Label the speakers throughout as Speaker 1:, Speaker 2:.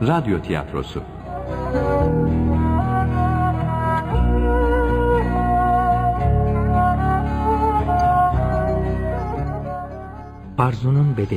Speaker 1: Radyo tiyatrosu.
Speaker 2: Arzu'nun bedeli.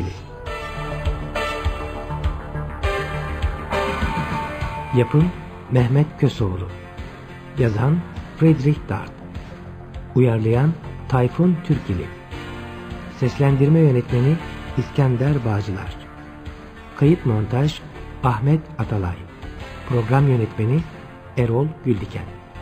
Speaker 2: Yapım Mehmet Köseoğlu. Yazan Friedrich Dart. Uyarlayan Tayfun Türkili. Seslendirme yönetmeni İskender Bağcılar. Kayıt montaj Ahmet Atalay. Program yönetmeni Erol Güldiken.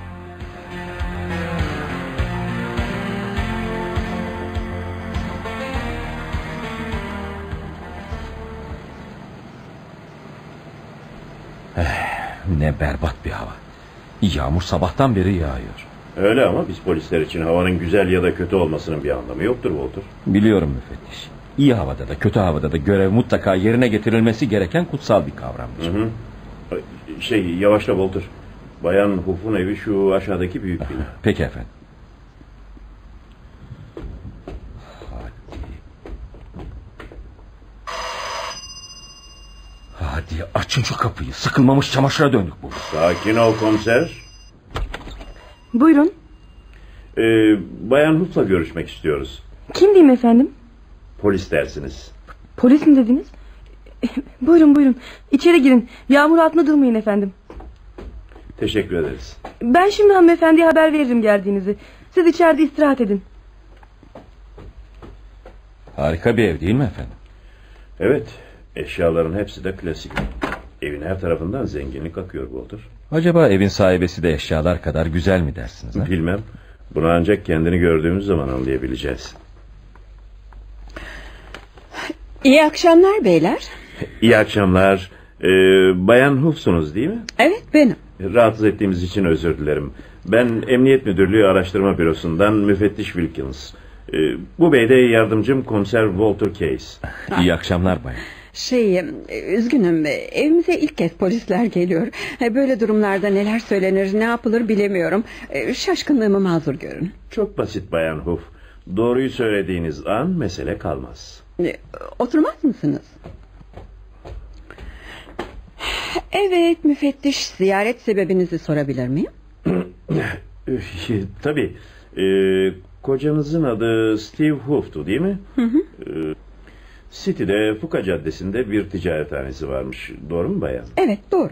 Speaker 3: Ne berbat bir hava. Yağmur sabahtan beri yağıyor.
Speaker 4: Öyle ama biz polisler için havanın güzel ya da kötü olmasının bir anlamı yoktur Walter.
Speaker 3: Biliyorum müfettiş. İyi havada da kötü havada da görev mutlaka yerine getirilmesi gereken kutsal bir kavramdır.
Speaker 4: Yavaşla Walter. Bayan Huff'un evi şu aşağıdaki büyük bina.
Speaker 3: Peki efendim. Hadi açın şu kapıyı. Sıkılmamış çamaşıra döndük burada.
Speaker 4: Sakin ol komiser.
Speaker 5: Buyurun.
Speaker 4: Bayan Huff'la görüşmek istiyoruz.
Speaker 5: Kim diyeyim efendim?
Speaker 4: Polis dersiniz.
Speaker 5: Polis mi dediniz? Buyurun. İçeri girin. Yağmur altında durmayın efendim.
Speaker 4: Teşekkür ederiz.
Speaker 5: Ben şimdi hanımefendiye haber veririm geldiğinizi. Siz içeride istirahat edin.
Speaker 3: Harika bir ev değil mi efendim?
Speaker 4: Evet. Eşyaların hepsi de klasik. Evin her tarafından zenginlik akıyor Walter.
Speaker 3: Acaba evin sahibesi de eşyalar kadar güzel mi dersiniz? Ha?
Speaker 4: Bilmem. Bunu ancak kendini gördüğümüz zaman anlayabileceğiz.
Speaker 6: İyi akşamlar beyler.
Speaker 4: İyi akşamlar. Bayan Huff'sunuz değil mi?
Speaker 6: Evet benim.
Speaker 4: Rahatsız ettiğimiz için özür dilerim. Ben Emniyet Müdürlüğü Araştırma Bürosu'ndan müfettiş Wilkins. Bu bey de yardımcım komiser Walter Case.
Speaker 3: İyi akşamlar bayan.
Speaker 6: Üzgünüm, evimize ilk kez polisler geliyor. Böyle durumlarda neler söylenir, ne yapılır bilemiyorum. Şaşkınlığımı mazur görün.
Speaker 4: Çok basit Bayan Huff. Doğruyu söylediğiniz an mesele kalmaz.
Speaker 6: Oturmaz mısınız? Evet müfettiş, ziyaret sebebinizi sorabilir miyim?
Speaker 4: Tabii. Kocanızın adı Steve Huff'tu değil mi?
Speaker 6: Hı.
Speaker 4: City'de Fuka Caddesi'nde bir ticarethanesi varmış. Doğru mu bayan?
Speaker 6: Evet doğru.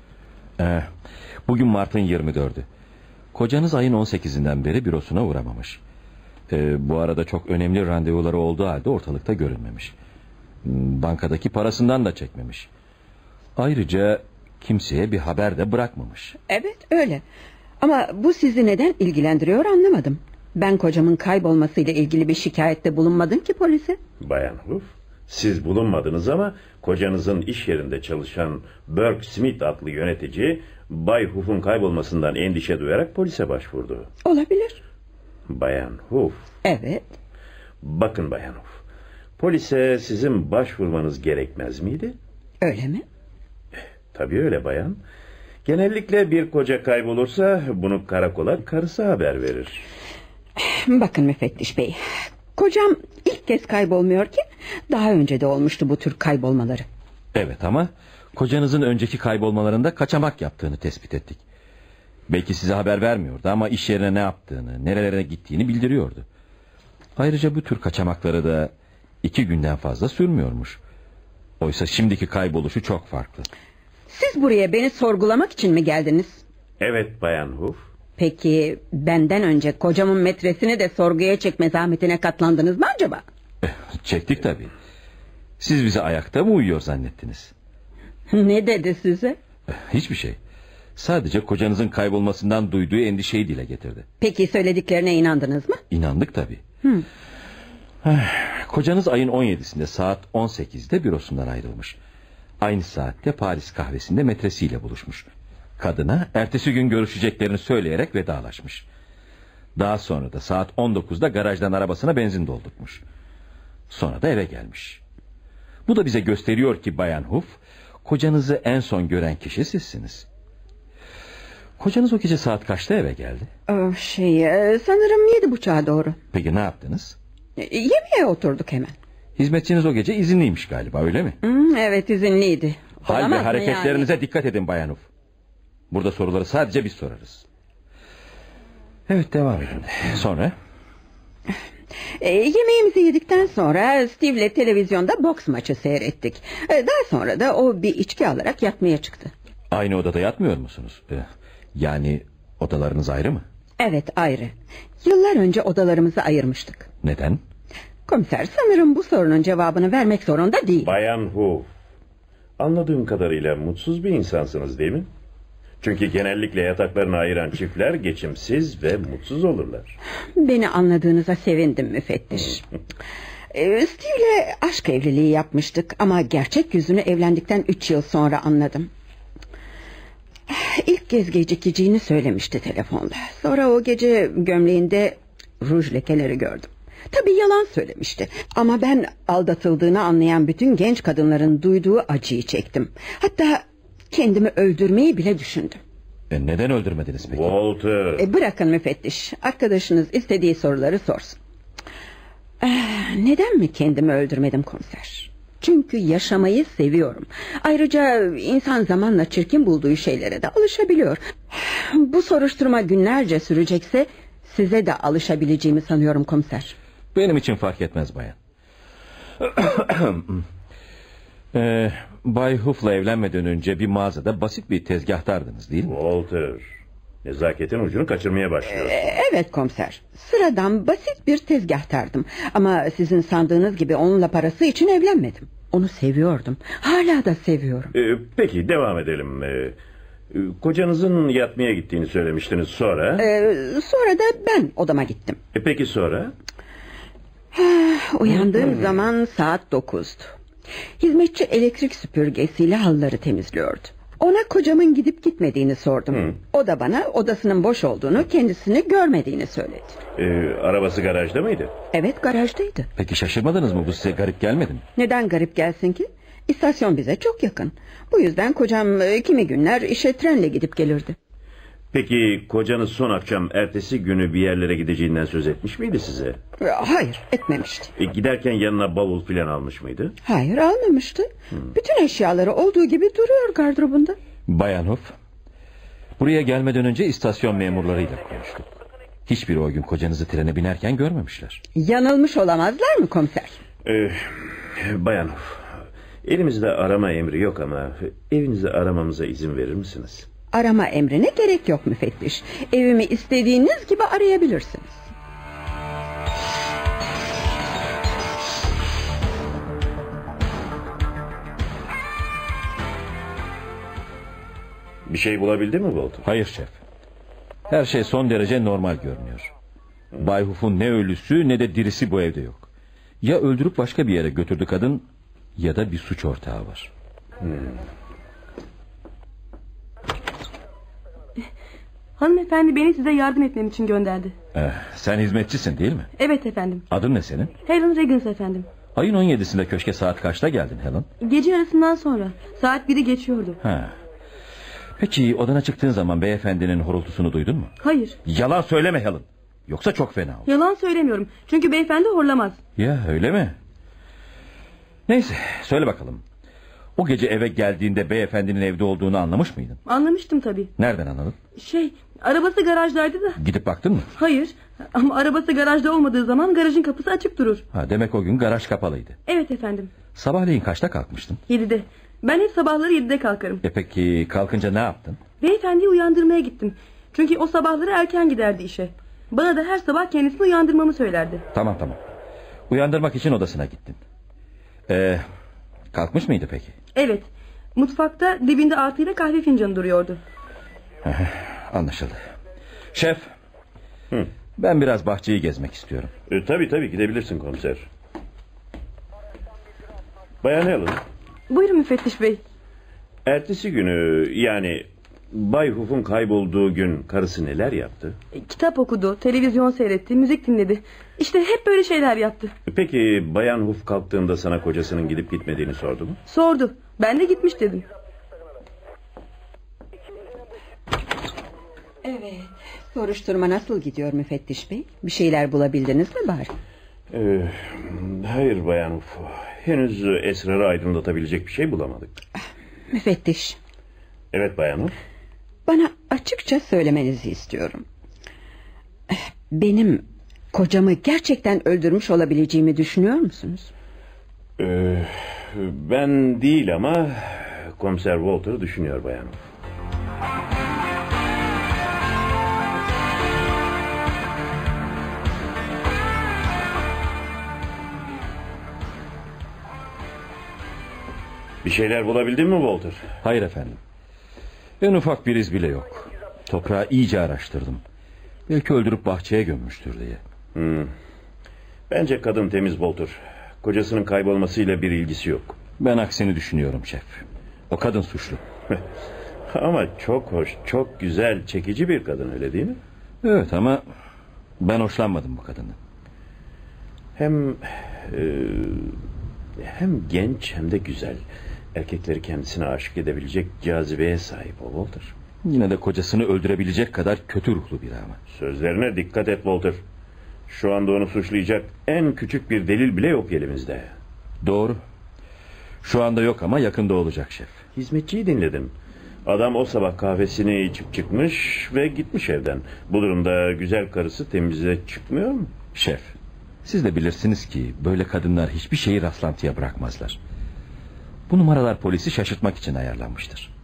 Speaker 3: Bugün Mart'ın 24'ü. Kocanız ayın 18'inden beri bürosuna uğramamış. Bu arada çok önemli randevuları olduğu halde ortalıkta görünmemiş. Bankadaki parasından da çekmemiş. Ayrıca kimseye bir haber de bırakmamış.
Speaker 6: Evet öyle. Ama bu sizi neden ilgilendiriyor anlamadım. Ben kocamın kaybolmasıyla ilgili bir şikayette bulunmadım ki polise.
Speaker 4: Bayan Huff, siz bulunmadınız ama kocanızın iş yerinde çalışan Burke Smith adlı yönetici Bay Huff'un kaybolmasından endişe duyarak polise başvurdu.
Speaker 6: Olabilir.
Speaker 4: Bayan Huff.
Speaker 6: Evet.
Speaker 4: Bakın Bayan Huff, polise sizin başvurmanız gerekmez miydi?
Speaker 6: Öyle mi?
Speaker 4: Tabii öyle bayan. Genellikle bir koca kaybolursa bunu karakola karısı haber verir.
Speaker 6: Bakın müfettiş bey, kocam ilk kez kaybolmuyor ki, daha önce de olmuştu bu tür kaybolmaları.
Speaker 3: Evet ama kocanızın önceki kaybolmalarında kaçamak yaptığını tespit ettik. Belki size haber vermiyordu ama iş yerine ne yaptığını, nerelere gittiğini bildiriyordu. Ayrıca bu tür kaçamakları da 2 günden fazla sürmüyormuş. Oysa şimdiki kayboluşu çok farklı.
Speaker 6: Siz buraya beni sorgulamak için mi geldiniz?
Speaker 4: Evet Bayan Huff.
Speaker 6: Peki benden önce kocamın metresini de sorguya çekme zahmetine katlandınız mı acaba?
Speaker 3: Çektik tabii. Siz bizi ayakta mı uyuyor zannettiniz?
Speaker 6: Ne dedi size?
Speaker 3: Hiçbir şey. Sadece kocanızın kaybolmasından duyduğu endişeyi dile getirdi.
Speaker 6: Peki söylediklerine inandınız mı?
Speaker 3: İnandık tabii. Kocanız ayın 17'sinde saat 18'de bürosundan ayrılmış. Aynı saatte Paris kahvesinde metresiyle buluşmuş. Kadına ertesi gün görüşeceklerini söyleyerek vedalaşmış. Daha sonra da saat 19'da garajdan arabasına benzin doldurmuş. Sonra da eve gelmiş. Bu da bize gösteriyor ki Bayan Huff, kocanızı en son gören kişi sizsiniz. Kocanız o gece saat kaçta eve geldi?
Speaker 6: Sanırım 7.30'a doğru.
Speaker 3: Peki ne yaptınız?
Speaker 6: Yemeğe oturduk hemen.
Speaker 3: Hizmetçiniz o gece izinliymiş galiba, öyle mi?
Speaker 6: Evet, izinliydi.
Speaker 3: Hal ve
Speaker 6: Olamaz mı
Speaker 3: hareketlerinize
Speaker 6: yani?
Speaker 3: dikkat edin Bayan Uf. Burada soruları sadece biz sorarız. Evet, devam edin. Sonra?
Speaker 6: Yemeğimizi yedikten sonra Steve'le televizyonda boks maçı seyrettik. Daha sonra da o bir içki alarak yatmaya çıktı.
Speaker 3: Aynı odada yatmıyor musunuz? Yani odalarınız ayrı mı?
Speaker 6: Evet, ayrı. Yıllar önce odalarımızı ayırmıştık.
Speaker 3: Neden?
Speaker 6: Komiser, sanırım bu sorunun cevabını vermek zorunda değil.
Speaker 4: Bayan Hu, anladığım kadarıyla mutsuz bir insansınız değil mi? Çünkü genellikle yataklarını ayıran çiftler geçimsiz ve mutsuz olurlar.
Speaker 6: Beni anladığınıza sevindim müfettiş. Steve'le aşk evliliği yapmıştık ama gerçek yüzünü evlendikten 3 yıl sonra anladım. İlk kez gecikeceğini söylemişti telefonda. Sonra o gece gömleğinde ruj lekeleri gördüm. Tabii yalan söylemişti. Ama ben aldatıldığını anlayan bütün genç kadınların duyduğu acıyı çektim. Hatta kendimi öldürmeyi bile düşündüm.
Speaker 3: Neden öldürmediniz peki?
Speaker 4: Walter.
Speaker 6: Bırakın müfettiş. Arkadaşınız istediği soruları sorsun. Neden mi kendimi öldürmedim komiser? Çünkü yaşamayı seviyorum. Ayrıca insan zamanla çirkin bulduğu şeylere de alışabiliyor. Bu soruşturma günlerce sürecekse size de alışabileceğimi sanıyorum komiser.
Speaker 3: Benim için fark etmez bayan. Bay Huff'la evlenmeden önce bir mağazada basit bir tezgahtardınız değil mi?
Speaker 4: Walter, nezaketin ucunu kaçırmaya başlıyor.
Speaker 6: Evet komiser. Sıradan basit bir tezgahtardım. Ama sizin sandığınız gibi onunla parası için evlenmedim. Onu seviyordum. Hala da seviyorum.
Speaker 4: Peki devam edelim. Kocanızın yatmaya gittiğini söylemiştiniz, sonra?
Speaker 6: Sonra da ben odama gittim.
Speaker 4: Peki sonra?
Speaker 6: Uyandığım zaman saat 9'du. Hizmetçi elektrik süpürgesiyle halıları temizliyordu. Ona kocamın gidip gitmediğini sordum. O da bana odasının boş olduğunu, kendisini görmediğini söyledi.
Speaker 4: Arabası garajda mıydı?
Speaker 6: Evet, garajdaydı.
Speaker 3: Peki şaşırmadınız mı? Bu size garip gelmedi mi?
Speaker 6: Neden garip gelsin ki? İstasyon bize çok yakın. Bu yüzden kocam kimi günler işe trenle gidip gelirdi.
Speaker 4: Peki kocanız son akşam ertesi günü bir yerlere gideceğinden söz etmiş miydi size?
Speaker 6: Hayır, etmemişti.
Speaker 4: Giderken yanına bavul filan almış mıydı?
Speaker 6: Hayır, almamıştı. Bütün eşyaları olduğu gibi duruyor gardırobunda.
Speaker 3: Bayan Huff, buraya gelmeden önce istasyon memurlarıyla konuştuk. Hiçbiri o gün kocanızı trene binerken görmemişler.
Speaker 6: Yanılmış olamazlar mı komiser?
Speaker 4: Bayan Huff, elimizde arama emri yok ama evinizi aramamıza izin verir misiniz?
Speaker 6: Arama emrine gerek yok müfettiş. Evimi istediğiniz gibi arayabilirsiniz.
Speaker 4: Bir şey bulabildin mi Walter?
Speaker 3: Hayır şef. Her şey son derece normal görünüyor. Bay Huff'un ne ölüsü ne de dirisi bu evde yok. Ya öldürüp başka bir yere götürdü kadın, ya da bir suç ortağı var.
Speaker 5: Hanımefendi beni size yardım etmem için gönderdi.
Speaker 3: Sen hizmetçisin değil mi?
Speaker 5: Evet efendim.
Speaker 3: Adın ne senin?
Speaker 5: Helen Reggins efendim.
Speaker 3: Ayın 17'sinde köşke saat kaçta geldin Helen?
Speaker 5: Gece yarısından sonra. Saat 1'i geçiyordu.
Speaker 3: Peki odana çıktığın zaman beyefendinin horultusunu duydun mu?
Speaker 5: Hayır.
Speaker 3: Yalan söyleme Helen. Yoksa çok fena olur.
Speaker 5: Yalan söylemiyorum. Çünkü beyefendi horlamaz.
Speaker 3: Ya öyle mi? Neyse söyle bakalım. O gece eve geldiğinde beyefendinin evde olduğunu anlamış mıydın?
Speaker 5: Anlamıştım tabii.
Speaker 3: Nereden anladın?
Speaker 5: Arabası garajdaydı da.
Speaker 3: Gidip baktın mı?
Speaker 5: Hayır. Ama arabası garajda olmadığı zaman garajın kapısı açık durur.
Speaker 3: Demek o gün garaj kapalıydı.
Speaker 5: Evet efendim.
Speaker 3: Sabahleyin kaçta kalkmıştın?
Speaker 5: 7'de. Ben hep sabahları 7'de kalkarım.
Speaker 3: Peki kalkınca ne yaptın?
Speaker 5: Beyefendiyi uyandırmaya gittim. Çünkü o sabahları erken giderdi işe. Bana da her sabah kendisini uyandırmamı söylerdi.
Speaker 3: Tamam. Uyandırmak için odasına gittin. Kalkmış mıydı peki?
Speaker 5: Evet. Mutfakta dibinde artıyla kahve fincanı duruyordu.
Speaker 3: Anlaşıldı. Şef. Ben biraz bahçeyi gezmek istiyorum.
Speaker 4: Tabii gidebilirsin komiser. Bayan Helen.
Speaker 5: Buyurun müfettiş bey.
Speaker 4: Ertesi günü, yani Bay Huff'un kaybolduğu gün karısı neler yaptı?
Speaker 5: Kitap okudu, televizyon seyretti, müzik dinledi. İşte hep böyle şeyler yaptı.
Speaker 4: Peki Bayan Huff kalktığında sana kocasının gidip gitmediğini sordu mu?
Speaker 5: Sordu. Ben de gitmiş dedim.
Speaker 6: Evet. Soruşturma nasıl gidiyor müfettiş bey? Bir şeyler bulabildiniz mi bari?
Speaker 4: Hayır Bayan Huff. Henüz esrarı aydınlatabilecek bir şey bulamadık.
Speaker 6: Müfettiş.
Speaker 4: Evet bayanım.
Speaker 6: Bana açıkça söylemenizi istiyorum. Benim kocamı gerçekten öldürmüş olabileceğimi düşünüyor musunuz?
Speaker 4: Ben değil ama Komiser Walter düşünüyor bayanım. Bir şeyler bulabildin mi Walter?
Speaker 3: Hayır efendim. En ufak bir iz bile yok. Toprağı iyice araştırdım. Belki öldürüp bahçeye gömmüştür diye.
Speaker 4: Bence kadın temiz Walter. Kocasının kaybolmasıyla bir ilgisi yok.
Speaker 3: Ben aksini düşünüyorum şef. O kadın suçlu.
Speaker 4: Ama çok hoş, çok güzel, çekici bir kadın, öyle değil mi?
Speaker 3: Evet ama ben hoşlanmadım bu kadından.
Speaker 4: Hem genç hem de güzel. Erkekleri kendisine aşık edebilecek cazibeye sahip o Walter.
Speaker 3: Yine de kocasını öldürebilecek kadar kötü ruhlu biri ama.
Speaker 4: Sözlerine dikkat et Walter. Şu anda onu suçlayacak en küçük bir delil bile yok elimizde.
Speaker 3: Doğru. Şu anda yok ama yakında olacak şef.
Speaker 4: Hizmetçiyi dinledim. Adam o sabah kahvesini içip çıkmış ve gitmiş evden. Bu durumda güzel karısı temize çıkmıyor mu?
Speaker 3: Şef, siz de bilirsiniz ki böyle kadınlar hiçbir şeyi rastlantıya bırakmazlar. Bu numaralar polisi şaşırtmak için ayarlanmıştır.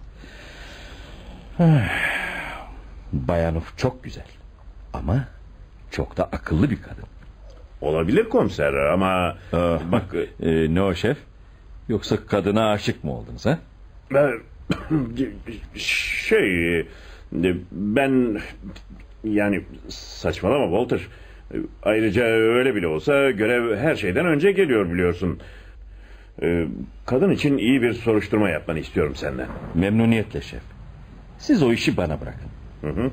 Speaker 3: Bayanov çok güzel. Ama çok da akıllı bir kadın.
Speaker 4: Olabilir komiser ama... Bak...
Speaker 3: Ne o şef? Yoksa kadına aşık mı oldunuz ha?
Speaker 4: Ben... Yani saçmalama Walter. Ayrıca öyle bile olsa görev her şeyden önce geliyor biliyorsun. Kadın için iyi bir soruşturma yapmanı istiyorum senden.
Speaker 3: Memnuniyetle şef. Siz o işi bana bırakın.
Speaker 4: Hı.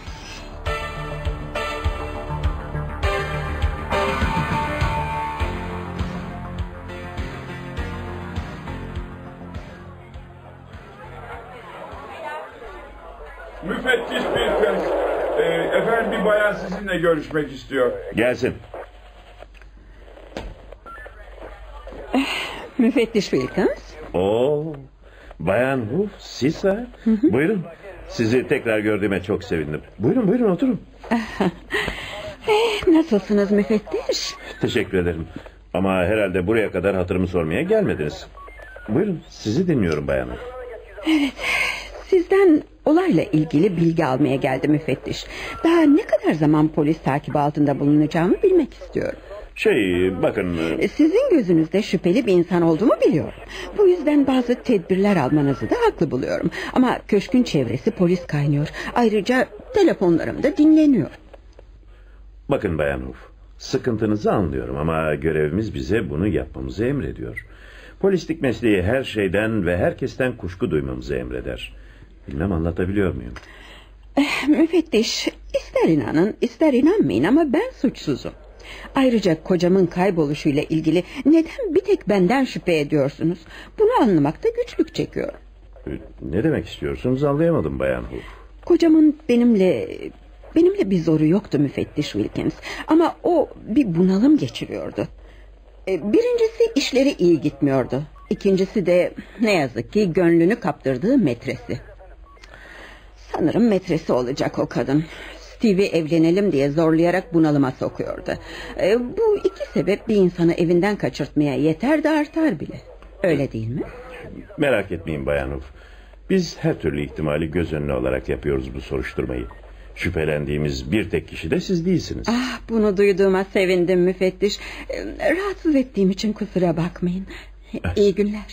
Speaker 1: Müfettiş bir kız. Efendim bir bayan sizinle görüşmek istiyor.
Speaker 4: Gelsin.
Speaker 6: Müfettiş Wilkins.
Speaker 4: Bayan Wolf, siz ha? Buyurun. Sizi tekrar gördüğüme çok sevindim. Buyurun oturun.
Speaker 6: Nasılsınız müfettiş?
Speaker 4: Teşekkür ederim. Ama herhalde buraya kadar hatırımı sormaya gelmediniz. Buyurun, sizi dinliyorum bayan Wolf.
Speaker 6: Evet, sizden olayla ilgili bilgi almaya geldi müfettiş. Daha ne kadar zaman polis takibi altında bulunacağımı bilmek istiyorum.
Speaker 4: Bakın...
Speaker 6: Sizin gözünüzde şüpheli bir insan olduğumu biliyorum. Bu yüzden bazı tedbirler almanızı da haklı buluyorum. Ama köşkün çevresi polis kaynıyor. Ayrıca telefonlarım da dinleniyor.
Speaker 4: Bakın bayan Wolf, sıkıntınızı anlıyorum ama görevimiz bize bunu yapmamızı emrediyor. Polislik mesleği her şeyden ve herkesten kuşku duymamızı emreder. Bilmem anlatabiliyor muyum?
Speaker 6: Müfettiş, ister inanın ister inanmayın ama ben suçsuzum. Ayrıca kocamın kayboluşuyla ilgili neden bir tek benden şüphe ediyorsunuz? Bunu anlamakta güçlük çekiyorum.
Speaker 4: Ne demek istiyorsunuz anlayamadım bayan Wolf.
Speaker 6: Kocamın benimle bir zoru yoktu müfettiş Wilkins. Ama o bir bunalım geçiriyordu. Birincisi işleri iyi gitmiyordu. İkincisi de ne yazık ki gönlünü kaptırdığı metresi. Sanırım metresi olacak o kadın. Steve'i evlenelim diye zorlayarak bunalıma sokuyordu. Bu iki sebep bir insanı evinden kaçırtmaya yeter de artar bile. Öyle değil mi?
Speaker 4: Merak etmeyin bayan Wolf. Biz her türlü ihtimali göz önüne alarak yapıyoruz bu soruşturmayı. Şüphelendiğimiz bir tek kişi de siz değilsiniz.
Speaker 6: Bunu duyduğuma sevindim müfettiş. Rahatsız ettiğim için kusura bakmayın. İyi günler.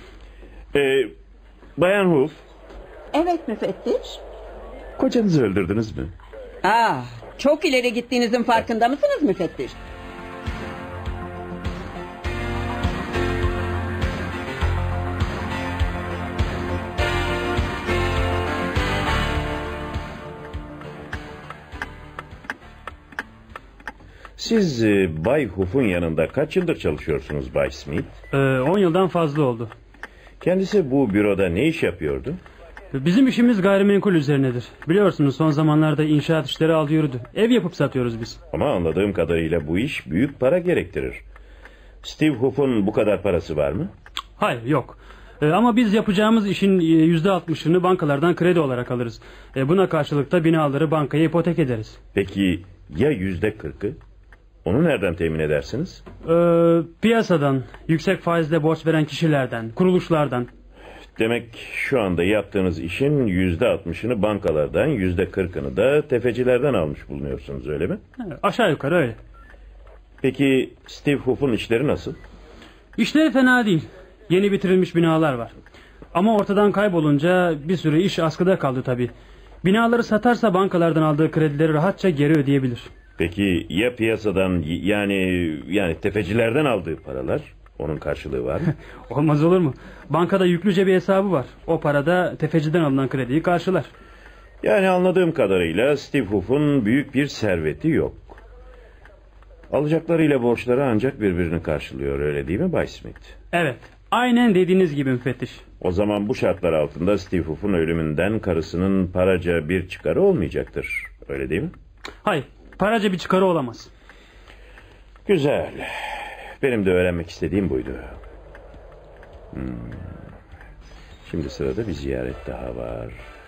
Speaker 4: Bayan Wolf.
Speaker 6: Evet müfettiş.
Speaker 4: Kocanızı öldürdünüz mü?
Speaker 6: Çok ileri gittiğinizin farkında mısınız müfettiş?
Speaker 4: Siz Bay Huff'un yanında kaç yıldır çalışıyorsunuz Bay Smith?
Speaker 7: 10 yıldan fazla oldu.
Speaker 4: Kendisi bu büroda ne iş yapıyordu?
Speaker 7: Bizim işimiz gayrimenkul üzerinedir. Biliyorsunuz son zamanlarda inşaat işleri aldı yürüdü. Ev yapıp satıyoruz biz.
Speaker 4: Ama anladığım kadarıyla bu iş büyük para gerektirir. Steve Huff'un bu kadar parası var mı?
Speaker 7: Hayır, yok. Ama biz yapacağımız işin %60'ını bankalardan kredi olarak alırız. Buna karşılık da binaları bankaya ipotek ederiz.
Speaker 4: Peki ya %40'ı? Onu nereden temin edersiniz?
Speaker 7: Piyasadan, yüksek faizle borç veren kişilerden, kuruluşlardan.
Speaker 4: Demek şu anda yaptığınız işin %60'ını bankalardan, %40'ını da tefecilerden almış bulunuyorsunuz, öyle mi?
Speaker 7: Aşağı yukarı öyle.
Speaker 4: Peki Steve Huff'un işleri nasıl?
Speaker 7: İşleri fena değil. Yeni bitirilmiş binalar var. Ama ortadan kaybolunca bir sürü iş askıda kaldı tabii. Binaları satarsa bankalardan aldığı kredileri rahatça geri ödeyebilir.
Speaker 4: Peki ya piyasadan, yani tefecilerden aldığı paralar? Onun karşılığı var mı?
Speaker 7: Olmaz olur mu? Bankada yüklüce bir hesabı var. O parada tefeciden alınan krediyi karşılar.
Speaker 4: Yani anladığım kadarıyla Steve Huff'un büyük bir serveti yok. Alacaklarıyla borçları ancak birbirini karşılıyor, öyle değil mi Bay Smith?
Speaker 7: Evet, aynen dediğiniz gibi müfettiş.
Speaker 4: O zaman bu şartlar altında Steve Huff'un ölümünden karısının paraca bir çıkarı olmayacaktır, öyle değil mi?
Speaker 7: Hayır, paraca bir çıkarı olamaz.
Speaker 4: Güzel. Benim de öğrenmek istediğim buydu. Şimdi sırada bir ziyaret daha var.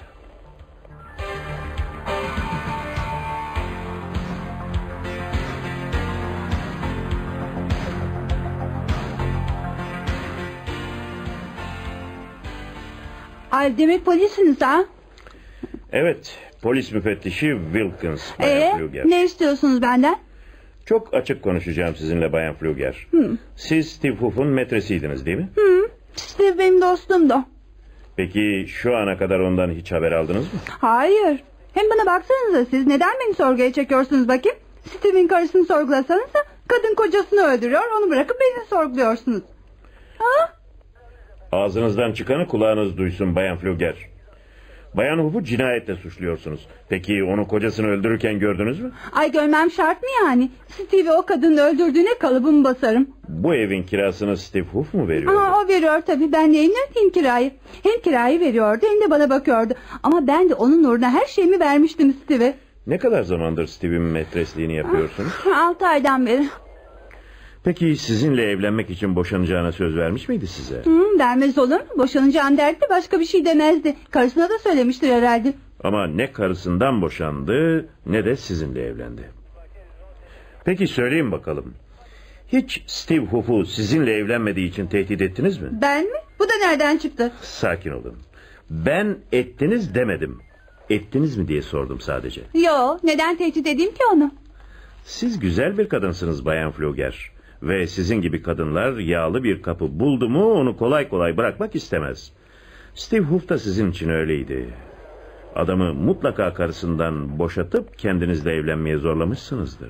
Speaker 6: Ay, demek polisiniz ha?
Speaker 4: Evet, polis müfettişi Wilkins, Bayan Fluger.
Speaker 6: Ne istiyorsunuz benden?
Speaker 4: Çok açık konuşacağım sizinle Bayan Fluger. Siz Steve Huff'un metresiydiniz değil mi?
Speaker 6: Steve benim dostumdu.
Speaker 4: Peki şu ana kadar ondan hiç haber aldınız mı?
Speaker 6: Hayır. Hem bana baksanıza, siz neden beni sorguya çekiyorsunuz bakayım? Steve'in karısını sorgulasanız da kadın kocasını öldürüyor, onu bırakıp beni sorguluyorsunuz. Ha?
Speaker 4: Ağzınızdan çıkanı kulağınız duysun Bayan Fluger. Bayan Huff'u cinayetle suçluyorsunuz. Peki onu kocasını öldürürken gördünüz mü?
Speaker 6: Ay, görmem şart mı yani? Steve'i o kadının öldürdüğüne kalıbımı basarım.
Speaker 4: Bu evin kirasını Steve Huff mu veriyordu?
Speaker 6: O veriyor tabii, ben neyini ödeyeyim kirayı? Hem kirayı veriyordu hem de bana bakıyordu. Ama ben de onun uğruna her şeyimi vermiştim Steve'e.
Speaker 4: Ne kadar zamandır Steve'in metresliğini yapıyorsunuz?
Speaker 6: 6 aydan beri.
Speaker 4: Peki sizinle evlenmek için boşanacağına söz vermiş miydi size?
Speaker 6: Vermez olur mu? Boşanacağım derdi, başka bir şey demezdi. Karısına da söylemiştir herhalde.
Speaker 4: Ama ne karısından boşandı ne de sizinle evlendi. Peki söyleyin bakalım. Hiç Steve Huff'u sizinle evlenmediği için tehdit ettiniz mi?
Speaker 6: Ben mi? Bu da nereden çıktı?
Speaker 4: Sakin olun. Ben ettiniz demedim. Ettiniz mi diye sordum sadece.
Speaker 6: Yo, neden tehdit edeyim ki onu?
Speaker 4: Siz güzel bir kadınsınız Bayan Fluger. Ve sizin gibi kadınlar yağlı bir kapı buldu mu onu kolay kolay bırakmak istemez. Steve Huff da sizin için öyleydi. Adamı mutlaka karısından boşatıp kendinizle evlenmeye zorlamışsınızdır.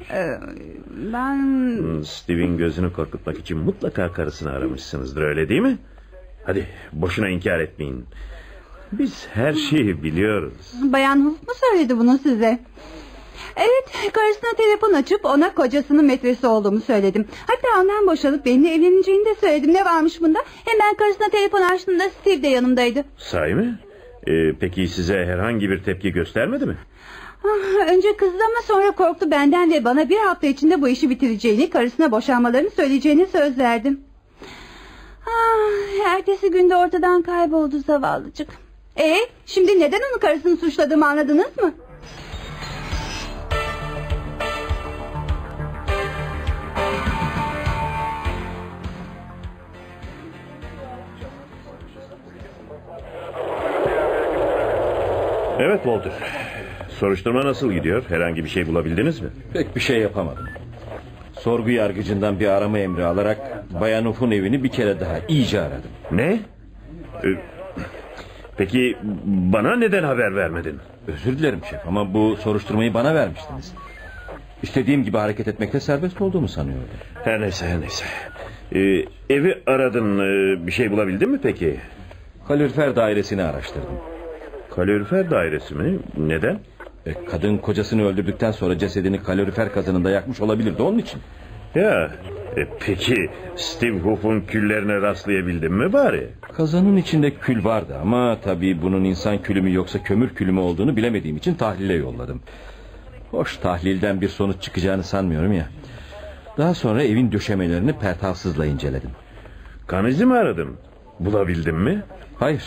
Speaker 6: Ben...
Speaker 4: Steve'in gözünü korkutmak için mutlaka karısını aramışsınızdır, öyle değil mi? Hadi boşuna inkar etmeyin. Biz her şeyi biliyoruz.
Speaker 6: Bayan Huff mu söyledi bunu size? Evet, karısına telefon açıp ona kocasının metresi olduğumu söyledim. Hatta ondan boşanıp benimle evleneceğini de söyledim. Ne varmış bunda? Hemen karısına telefon açtığında Steve de yanımdaydı.
Speaker 4: Sahi mi? Peki size herhangi bir tepki göstermedi mi?
Speaker 6: Önce kızdı ama sonra korktu benden ve bana bir hafta içinde bu işi bitireceğini, karısına boşanmalarını söyleyeceğini söz verdim. Ertesi günde ortadan kayboldu zavallıcık. Şimdi neden onu karısını suçladığımı anladınız mı?
Speaker 4: Evet Walter. Soruşturma nasıl gidiyor? Herhangi bir şey bulabildiniz mi?
Speaker 3: Pek bir şey yapamadım. Sorgu yargıcından bir arama emri alarak Bayan Huff'un evini bir kere daha iyice aradım.
Speaker 4: Ne? Peki bana neden haber vermedin?
Speaker 3: Özür dilerim şef ama bu soruşturmayı bana vermiştiniz. İstediğim gibi hareket etmekte serbest olduğumu sanıyordum.
Speaker 4: Her neyse. Evi aradın, bir şey bulabildin mi peki?
Speaker 3: Kalorifer dairesini araştırdım.
Speaker 4: Kalorifer dairesi mi? Neden?
Speaker 3: Kadın kocasını öldürdükten sonra cesedini kalorifer kazanında yakmış olabilirdi, onun için.
Speaker 4: Ya peki Steve Huff'un küllerine rastlayabildin mi bari?
Speaker 3: Kazanın içinde kül vardı ama tabii bunun insan külü mü yoksa kömür külü mü olduğunu bilemediğim için tahlile yolladım. Hoş, tahlilden bir sonuç çıkacağını sanmıyorum ya. Daha sonra evin döşemelerini pertavsızla inceledim.
Speaker 4: Kan izi mi aradın? Bulabildin mi?
Speaker 3: Hayır.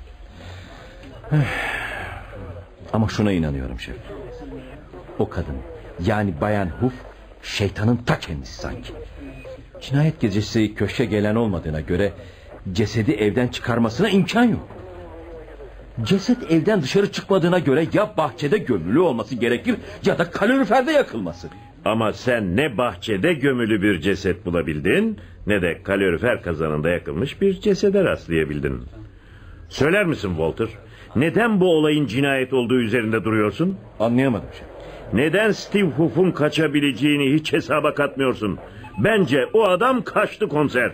Speaker 3: Ama şuna inanıyorum şef. O kadın, yani Bayan Huff, şeytanın ta kendisi sanki. Cinayet gecesi köşke gelen olmadığına göre cesedi evden çıkarmasına imkan yok. Ceset evden dışarı çıkmadığına göre ya bahçede gömülü olması gerekir ya da kaloriferde yakılması.
Speaker 4: Ama sen ne bahçede gömülü bir ceset bulabildin, ne de kalorifer kazanında yakılmış bir cesede rastlayabildin. Söyler misin Walter? Neden bu olayın cinayet olduğu üzerinde duruyorsun?
Speaker 3: Anlayamadım şef.
Speaker 4: Neden Steve Huff'un kaçabileceğini hiç hesaba katmıyorsun? Bence o adam kaçtı komiser.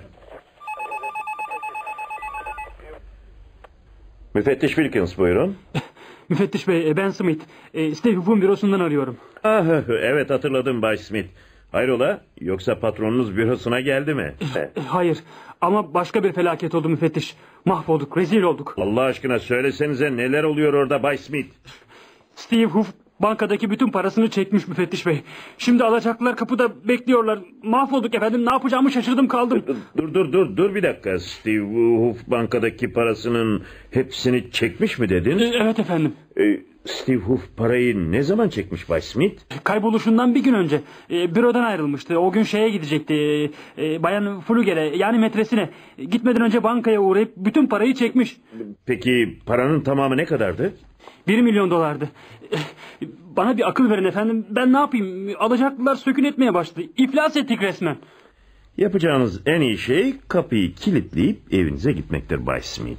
Speaker 4: Müfettiş Wilkins, buyurun.
Speaker 7: Müfettiş bey, ben Smith. Steve Huff'un bürosundan arıyorum.
Speaker 4: Ah, evet, hatırladım Bay Smith. Hayrola, yoksa patronunuz bürosuna geldi mi?
Speaker 7: Hayır, ama başka bir felaket oldu müfettiş. Mahvolduk, rezil olduk.
Speaker 4: Allah aşkına söylesenize, neler oluyor orada Bay Smith?
Speaker 7: Steve Huff bankadaki bütün parasını çekmiş müfettiş bey. Şimdi alacaklılar kapıda bekliyorlar. Mahvolduk efendim, ne yapacağımı şaşırdım kaldım.
Speaker 4: Dur bir dakika. Steve Huff bankadaki parasının hepsini çekmiş mi dedin?
Speaker 7: Evet efendim.
Speaker 4: Steve Huff parayı ne zaman çekmiş Bay Smith?
Speaker 7: Kayboluşundan bir gün önce. Bürodan ayrılmıştı. O gün şeye gidecekti. Bayan Fluger'e, yani metresine. Gitmeden önce bankaya uğrayıp bütün parayı çekmiş.
Speaker 4: Peki paranın tamamı ne kadardı?
Speaker 7: 1 milyon dolardı. Bana bir akıl verin efendim. Ben ne yapayım? Alacaklılar sökün etmeye başladı. İflas ettik resmen.
Speaker 4: Yapacağınız en iyi şey kapıyı kilitleyip evinize gitmektir Bay Smith.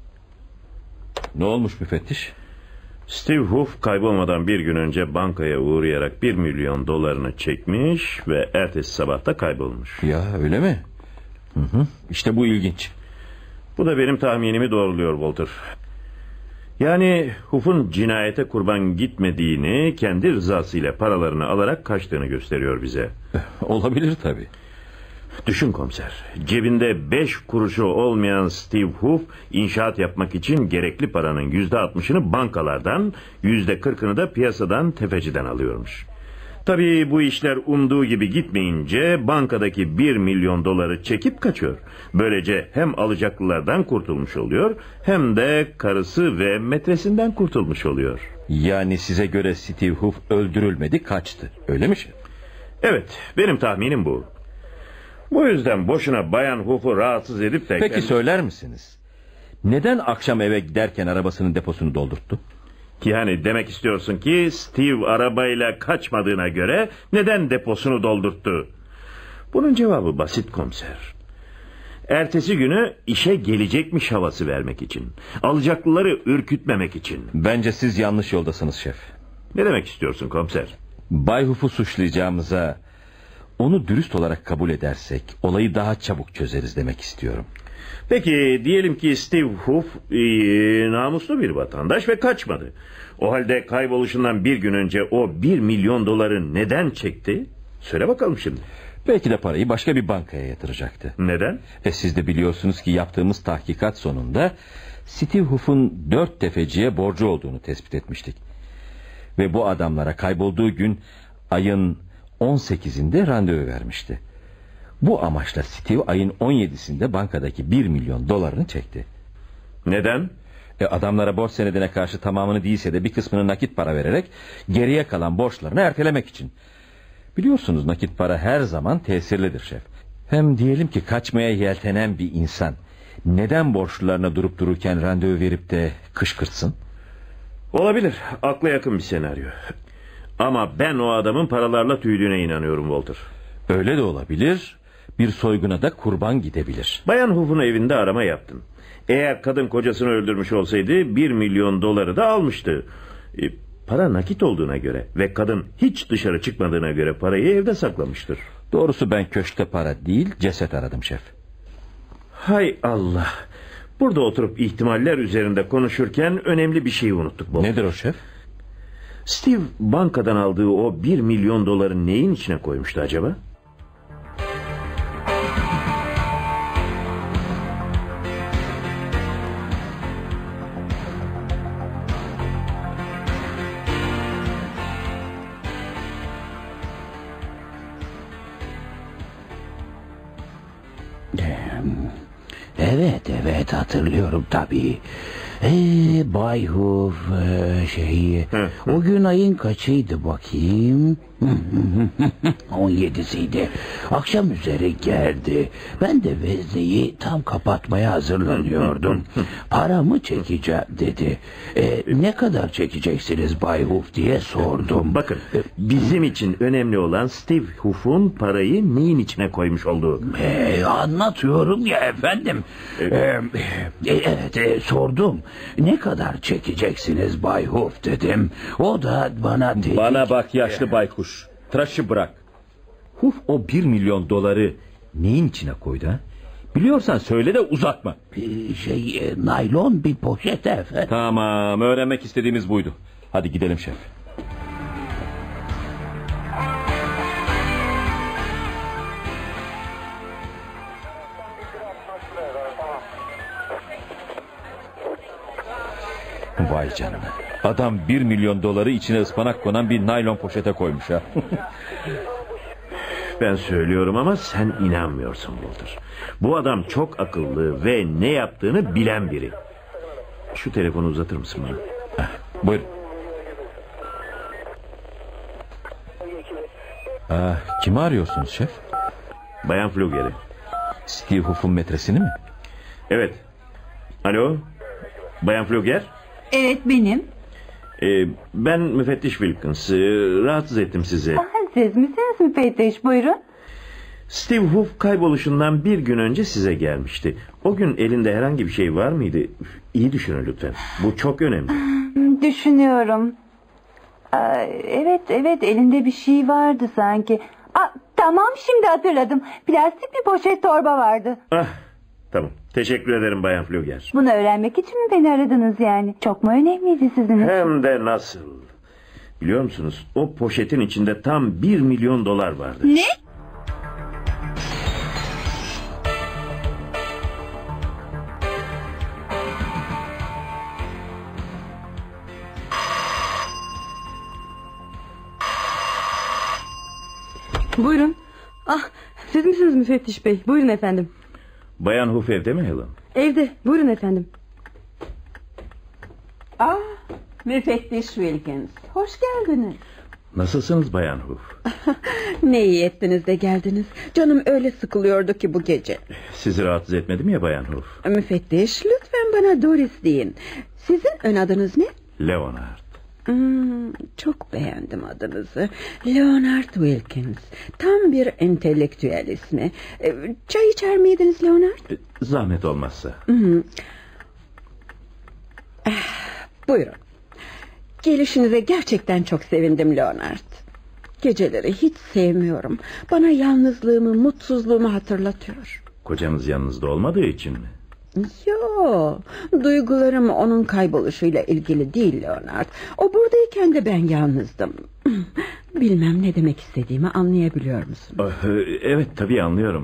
Speaker 3: Ne olmuş müfettiş?
Speaker 4: Steve Huff kaybolmadan bir gün önce bankaya uğrayarak 1 milyon dolarını çekmiş ve ertesi sabahta kaybolmuş.
Speaker 3: Ya öyle mi? İşte bu ilginç.
Speaker 4: Bu da benim tahminimi doğruluyor Walter. Yani Huff'un cinayete kurban gitmediğini, kendi rızasıyla paralarını alarak kaçtığını gösteriyor bize.
Speaker 3: Olabilir tabii.
Speaker 4: Düşün komiser, cebinde 5 kuruşu olmayan Steve Huff inşaat yapmak için gerekli paranın %60'ını bankalardan, %40'ını da piyasadan, tefeciden alıyormuş. Tabii bu işler umduğu gibi gitmeyince bankadaki 1 milyon doları çekip kaçıyor. Böylece hem alacaklılardan kurtulmuş oluyor, hem de karısı ve metresinden kurtulmuş oluyor.
Speaker 3: Yani size göre Steve Huff öldürülmedi, kaçtı, öyle mi?
Speaker 4: Evet, benim tahminim bu. Bu yüzden boşuna Bayan Huff'u rahatsız edip de...
Speaker 3: Peki söyler misiniz? Neden akşam eve giderken arabasının deposunu doldurttu?
Speaker 4: Yani demek istiyorsun ki Steve arabayla kaçmadığına göre neden deposunu doldurttu? Bunun cevabı basit komiser. Ertesi günü işe gelecekmiş havası vermek için. Alacaklıları ürkütmemek için.
Speaker 3: Bence siz yanlış yoldasınız şef.
Speaker 4: Ne demek istiyorsun komiser?
Speaker 3: Bay Huff'u suçlayacağımıza, onu dürüst olarak kabul edersek olayı daha çabuk çözeriz demek istiyorum.
Speaker 4: Peki diyelim ki Steve Huff namuslu bir vatandaş ve kaçmadı. O halde kayboluşundan bir gün önce o 1 milyon doları neden çekti? Söyle bakalım şimdi.
Speaker 3: Belki de parayı başka bir bankaya yatıracaktı.
Speaker 4: Neden?
Speaker 3: Siz de biliyorsunuz ki yaptığımız tahkikat sonunda Steve Huff'un 4 tefeciye borcu olduğunu tespit etmiştik. Ve bu adamlara kaybolduğu gün ayın 18'inde randevu vermişti. Bu amaçla Steve ayın 17'sinde bankadaki 1 milyon dolarını çekti.
Speaker 4: Neden?
Speaker 3: Adamlara borç senedine karşı tamamını değilse de bir kısmını nakit para vererek geriye kalan borçlarını ertelemek için. Biliyorsunuz nakit para her zaman tesirlidir şef. Hem diyelim ki kaçmaya yeltenen bir insan neden borçlularına durup dururken randevu verip de kışkırtsın?
Speaker 4: Olabilir, akla yakın bir senaryo. Ama ben o adamın paralarla tüydüğüne inanıyorum Walter.
Speaker 3: Öyle de olabilir. Bir soyguna da kurban gidebilir.
Speaker 4: Bayan Huff'un evinde arama yaptın. Eğer kadın kocasını öldürmüş olsaydı 1 milyon doları da almıştı. Para nakit olduğuna göre ve kadın hiç dışarı çıkmadığına göre parayı evde saklamıştır.
Speaker 3: Doğrusu ben köşkte para değil ceset aradım şef.
Speaker 4: Hay Allah. Burada oturup ihtimaller üzerinde konuşurken önemli bir şeyi unuttuk.
Speaker 3: Nedir o şef?
Speaker 4: Steve bankadan aldığı o 1 milyon doları neyin içine koymuştu acaba?
Speaker 8: Evet hatırlıyorum tabii. Bay Huff o gün ayın kaçıydı bakayım? 17'siydi. Akşam üzeri geldi. Ben de vezneyi tam kapatmaya hazırlanıyordum. Paramı çekeceğim dedi. Ne kadar çekeceksiniz Bay Huff diye sordum.
Speaker 4: Bakın, bizim için önemli olan Steve Huff'un parayı neyin içine koymuş olduğu.
Speaker 8: Anlatıyorum ya efendim. Sordum. Ne kadar çekeceksiniz Bay Huff dedim. O da bana dedi.
Speaker 3: Bana bak yaşlı baykuş. Tıraşı bırak. Huff o 1 milyon doları neyin içine koydu ha? Biliyorsan söyle de uzatma.
Speaker 8: Naylon bir poşet efendim.
Speaker 3: Tamam, öğrenmek istediğimiz buydu. Hadi gidelim şef. Vay canına. Adam 1 milyon doları içine ıspanak konan bir naylon poşete koymuş ha.
Speaker 4: Ben söylüyorum ama sen inanmıyorsun Walter. Bu adam çok akıllı ve ne yaptığını bilen biri. Şu telefonu uzatır mısın bana?
Speaker 3: Buyurun. Kimi arıyorsunuz şef?
Speaker 4: Bayan Pfluger'i.
Speaker 3: Steve Huff'un metresini mi?
Speaker 4: Evet. Alo. Bayan Pfluger.
Speaker 9: Evet benim.
Speaker 4: Ben müfettiş Wilkins. Rahatsız ettim sizi.
Speaker 9: Siz misiniz müfettiş? Buyurun.
Speaker 4: Steve Huff kayboluşundan bir gün önce size gelmişti. O gün elinde herhangi bir şey var mıydı? İyi düşünün lütfen. Bu çok önemli.
Speaker 9: Düşünüyorum. Evet elinde bir şey vardı sanki. Tamam, şimdi hatırladım. Plastik bir poşet torba vardı.
Speaker 4: Tamam. Teşekkür ederim Bayan Pfluger.
Speaker 9: Bunu öğrenmek için mi beni aradınız yani? Çok mu önemliydi sizin için?
Speaker 4: Hem de nasıl. Biliyor musunuz, o poşetin içinde tam 1 milyon dolar vardı.
Speaker 9: Ne?
Speaker 5: Buyurun. Siz misiniz müfettiş bey? Buyurun efendim.
Speaker 4: Bayan Huff evde mi Helen?
Speaker 5: Evde. Buyurun efendim.
Speaker 6: Müfettiş Wilkins, hoş geldiniz.
Speaker 4: Nasılsınız Bayan Huff?
Speaker 6: Ne iyi ettiniz de geldiniz. Canım öyle sıkılıyordu ki bu gece.
Speaker 4: Sizi rahatsız etmedim ya Bayan Huff.
Speaker 6: Müfettiş, lütfen bana Doris deyin. Sizin ön adınız ne?
Speaker 4: Leonard.
Speaker 6: Çok beğendim adınızı. Leonard Wilkins. Tam bir entelektüel ismi. Çay içer miydiniz Leonard?
Speaker 4: Zahmet olmazsa.
Speaker 6: Buyurun. Gelişinize gerçekten çok sevindim Leonard. Geceleri hiç sevmiyorum. Bana yalnızlığımı, mutsuzluğumu hatırlatıyor.
Speaker 4: Kocanız yanınızda olmadığı için mi?
Speaker 6: Yo, duygularım onun kayboluşuyla ilgili değil Leonard. O buradayken de ben yalnızdım. Bilmem ne demek istediğimi anlayabiliyor musun?
Speaker 4: Evet, tabii anlıyorum.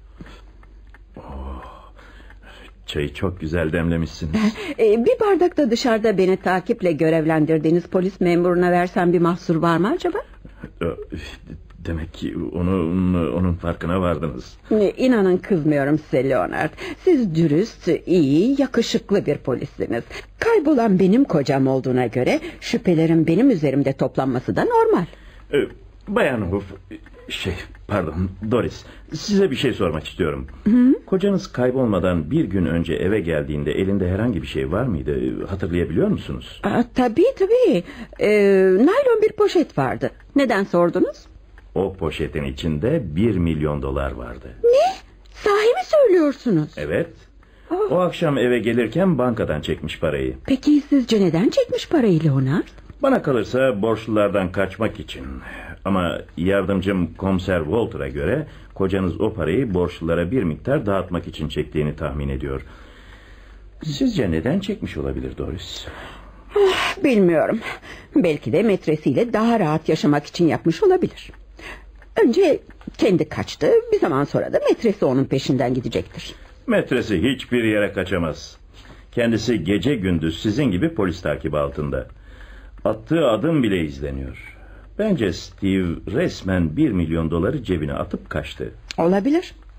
Speaker 4: Çayı çok güzel demlemişsiniz.
Speaker 6: Bir bardak da dışarıda beni takiple görevlendirdiğiniz polis memuruna versem bir mahsur var mı acaba?
Speaker 4: Demek ki onun farkına vardınız.
Speaker 6: İnanın kızmıyorum size Leonard. Siz dürüst, iyi, yakışıklı bir polissiniz. Kaybolan benim kocam olduğuna göre şüphelerin benim üzerimde toplanması da normal.
Speaker 4: Bayan Huff, Doris, size bir şey sormak istiyorum. Kocanız kaybolmadan bir gün önce eve geldiğinde elinde herhangi bir şey var mıydı? Hatırlayabiliyor musunuz?
Speaker 6: Tabii. Naylon bir poşet vardı. Neden sordunuz?
Speaker 4: O poşetin içinde 1 milyon dolar vardı.
Speaker 6: Ne? Sahi mi söylüyorsunuz?
Speaker 4: Evet. O akşam eve gelirken bankadan çekmiş parayı.
Speaker 6: Peki sizce neden çekmiş parayı Leonard?
Speaker 4: Bana kalırsa borçlulardan kaçmak için. Ama yardımcım komiser Walter'a göre kocanız o parayı borçlulara bir miktar dağıtmak için çektiğini tahmin ediyor. Sizce neden çekmiş olabilir Doris?
Speaker 6: Bilmiyorum. Belki de metresiyle daha rahat yaşamak için yapmış olabilir. Önce kendi kaçtı, bir zaman sonra da metresi onun peşinden gidecektir.
Speaker 4: Metresi hiçbir yere kaçamaz. Kendisi gece gündüz sizin gibi polis takibi altında. Attığı adım bile izleniyor. Bence Steve resmen 1 milyon doları cebine atıp kaçtı.
Speaker 6: Olabilir.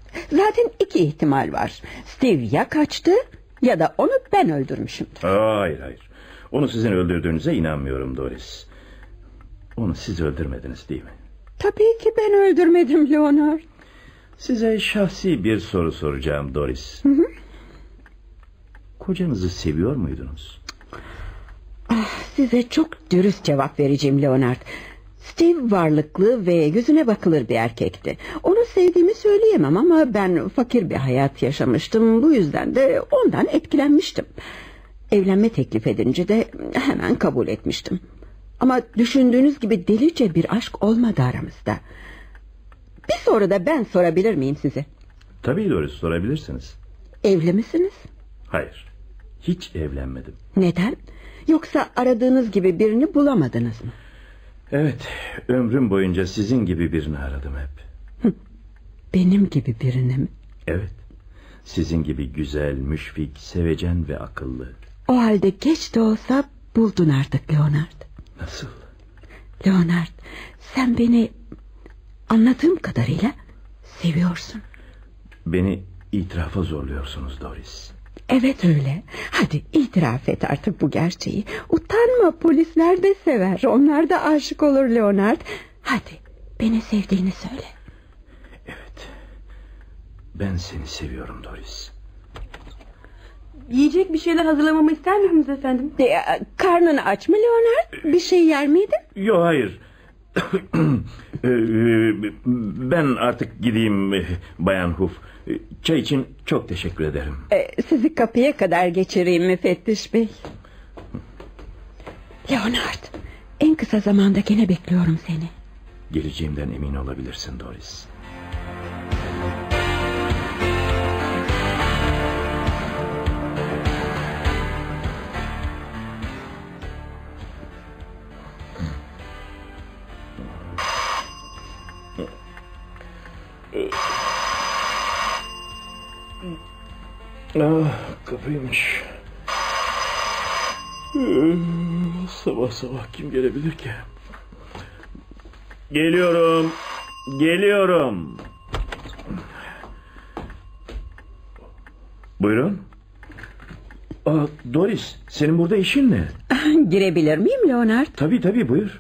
Speaker 6: Zaten 2 ihtimal var. Steve ya kaçtı ya da onu ben öldürmüşümdür.
Speaker 4: Hayır. Onu sizin öldürdüğünüze inanmıyorum Doris. Onu siz öldürmediniz değil mi?
Speaker 6: Tabii ki ben öldürmedim Leonard.
Speaker 4: Size şahsi bir soru soracağım Doris. Kocanızı seviyor muydunuz?
Speaker 6: Size çok dürüst cevap vereceğim Leonard. Steve varlıklı ve yüzüne bakılır bir erkekti. Onu sevdiğimi söyleyemem ama ben fakir bir hayat yaşamıştım. Bu yüzden de ondan etkilenmiştim. Evlenme teklif edince de hemen kabul etmiştim. Ama düşündüğünüz gibi delice bir aşk olmadı aramızda. Bir soru da ben sorabilir miyim size?
Speaker 4: Tabii Doris, sorabilirsiniz.
Speaker 6: Evli misiniz?
Speaker 4: Hayır, hiç evlenmedim.
Speaker 6: Neden? Yoksa aradığınız gibi birini bulamadınız mı?
Speaker 4: Evet, ömrüm boyunca sizin gibi birini aradım hep.
Speaker 6: Benim gibi birini mi?
Speaker 4: Evet, sizin gibi güzel, müşfik, sevecen ve akıllı.
Speaker 6: O halde geç de olsa buldun artık Leonard.
Speaker 4: Nasıl?
Speaker 6: Leonard, sen beni anladığım kadarıyla seviyorsun.
Speaker 4: Beni itirafa zorluyorsunuz Doris.
Speaker 6: Evet öyle. Hadi itiraf et artık bu gerçeği. Utanma, polisler de sever. Onlar da aşık olur Leonard. Hadi beni sevdiğini söyle.
Speaker 4: Evet. Ben seni seviyorum Doris.
Speaker 5: Yiyecek bir şeyler hazırlamamı ister misiniz efendim?
Speaker 6: Karnını aç mı Leonard? Bir şey yer miydin?
Speaker 4: Yok, hayır. Ben artık gideyim Bayan Huff. Çay için çok teşekkür ederim.
Speaker 6: Sizi kapıya kadar geçireyim müfettiş bey. Leonard, en kısa zamanda gene bekliyorum seni.
Speaker 4: Geleceğimden emin olabilirsin Doris. Kapıymış. Sabah sabah kim gelebilir ki? Geliyorum. Buyurun. Doris, senin burada işin ne?
Speaker 6: Girebilir miyim Leonard?
Speaker 4: Tabii buyur.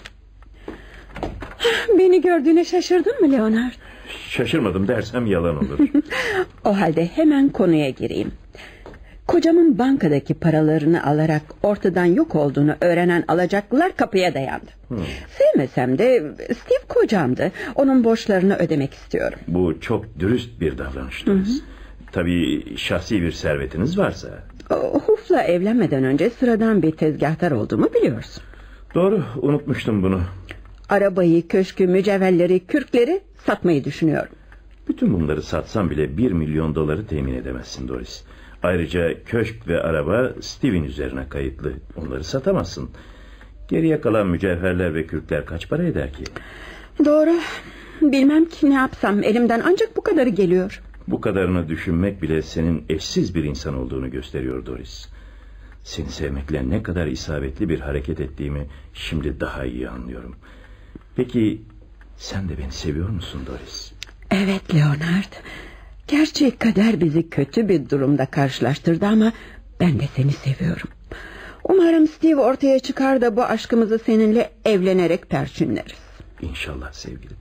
Speaker 6: Beni gördüğüne şaşırdın mı Leonard?
Speaker 4: Şaşırmadım dersem yalan olur.
Speaker 6: O halde hemen konuya gireyim. Kocamın bankadaki paralarını alarak ortadan yok olduğunu öğrenen alacaklılar kapıya dayandı. Sevmesem de Steve kocamdı. Onun borçlarını ödemek istiyorum.
Speaker 4: Bu çok dürüst bir davranış Doris. Tabii şahsi bir servetiniz varsa.
Speaker 6: Huff'la evlenmeden önce sıradan bir tezgahtar olduğumu biliyorsun.
Speaker 4: Doğru, unutmuştum bunu.
Speaker 6: Arabayı, köşkü, mücevherleri, kürkleri satmayı düşünüyorum.
Speaker 4: Bütün bunları satsam bile 1 milyon doları temin edemezsin Doris. Ayrıca köşk ve araba Steve'in üzerine kayıtlı. Onları satamazsın. Geriye kalan mücevherler ve kürkler kaç para eder ki?
Speaker 6: Doğru. Bilmem ki ne yapsam. Elimden ancak bu kadarı geliyor.
Speaker 4: Bu kadarını düşünmek bile senin eşsiz bir insan olduğunu gösteriyor Doris. Seni sevmekle ne kadar isabetli bir hareket ettiğimi şimdi daha iyi anlıyorum. Peki sen de beni seviyor musun Doris?
Speaker 6: Evet Leonard. Gerçi kader bizi kötü bir durumda karşılaştırdı ama ben de seni seviyorum. Umarım Steve ortaya çıkar da bu aşkımızı seninle evlenerek perçinleriz.
Speaker 4: İnşallah sevgilim.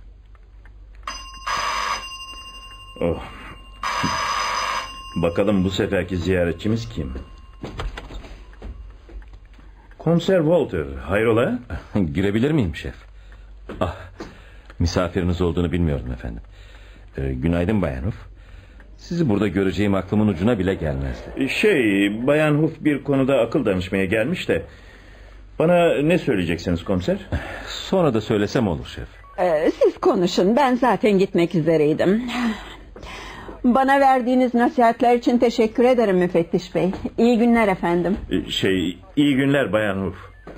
Speaker 4: Bakalım bu seferki ziyaretçimiz kim? Komiser Walter, hayrola?
Speaker 3: Girebilir miyim şef? Misafiriniz olduğunu bilmiyordum efendim. Günaydın Bayan Huff. Sizi burada göreceğim aklımın ucuna bile gelmezdi.
Speaker 4: Bayan Huff bir konuda akıl danışmaya gelmiş de. Bana ne söyleyeceksiniz komiser?
Speaker 3: Sonra da söylesem olur şef.
Speaker 6: Siz konuşun, ben zaten gitmek üzereydim. Bana verdiğiniz nasihatler için teşekkür ederim müfettiş bey. İyi günler efendim.
Speaker 4: İyi günler Bayan Huff.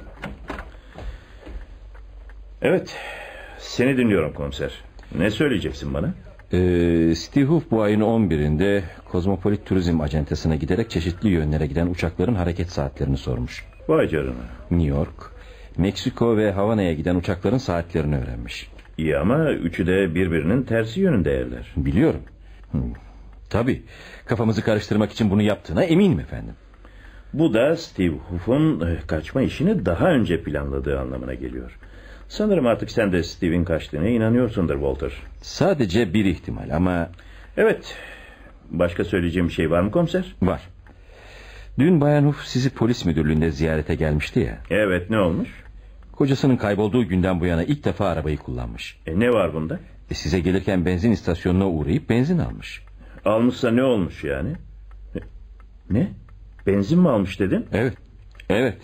Speaker 4: Evet, seni dinliyorum komiser. Ne söyleyeceksin bana?
Speaker 3: Steve Huff bu ayın 11'inde Kozmopolit Turizm Acentası'na giderek çeşitli yönlere giden uçakların hareket saatlerini sormuş.
Speaker 4: Vay canına.
Speaker 3: New York, Meksiko ve Havana'ya giden uçakların saatlerini öğrenmiş.
Speaker 4: İyi ama üçü de birbirinin tersi yönünde yerler.
Speaker 3: Biliyorum. Tabii. Kafamızı karıştırmak için bunu yaptığına eminim efendim.
Speaker 4: Bu da Steve Huff'un kaçma işini daha önce planladığı anlamına geliyor. Sanırım artık sen de Steve'in kaçtığına inanıyorsundur Walter.
Speaker 3: Sadece bir ihtimal ama...
Speaker 4: Evet. Başka söyleyeceğim bir şey var mı komiser?
Speaker 3: Var. Dün Bayan Huff sizi polis müdürlüğünde ziyarete gelmişti ya.
Speaker 4: Evet, ne olmuş?
Speaker 3: Kocasının kaybolduğu günden bu yana ilk defa arabayı kullanmış.
Speaker 4: Ne var bunda?
Speaker 3: Size gelirken benzin istasyonuna uğrayıp benzin almış.
Speaker 4: Almışsa ne olmuş yani? Ne? Benzin mi almış dedin?
Speaker 3: Evet.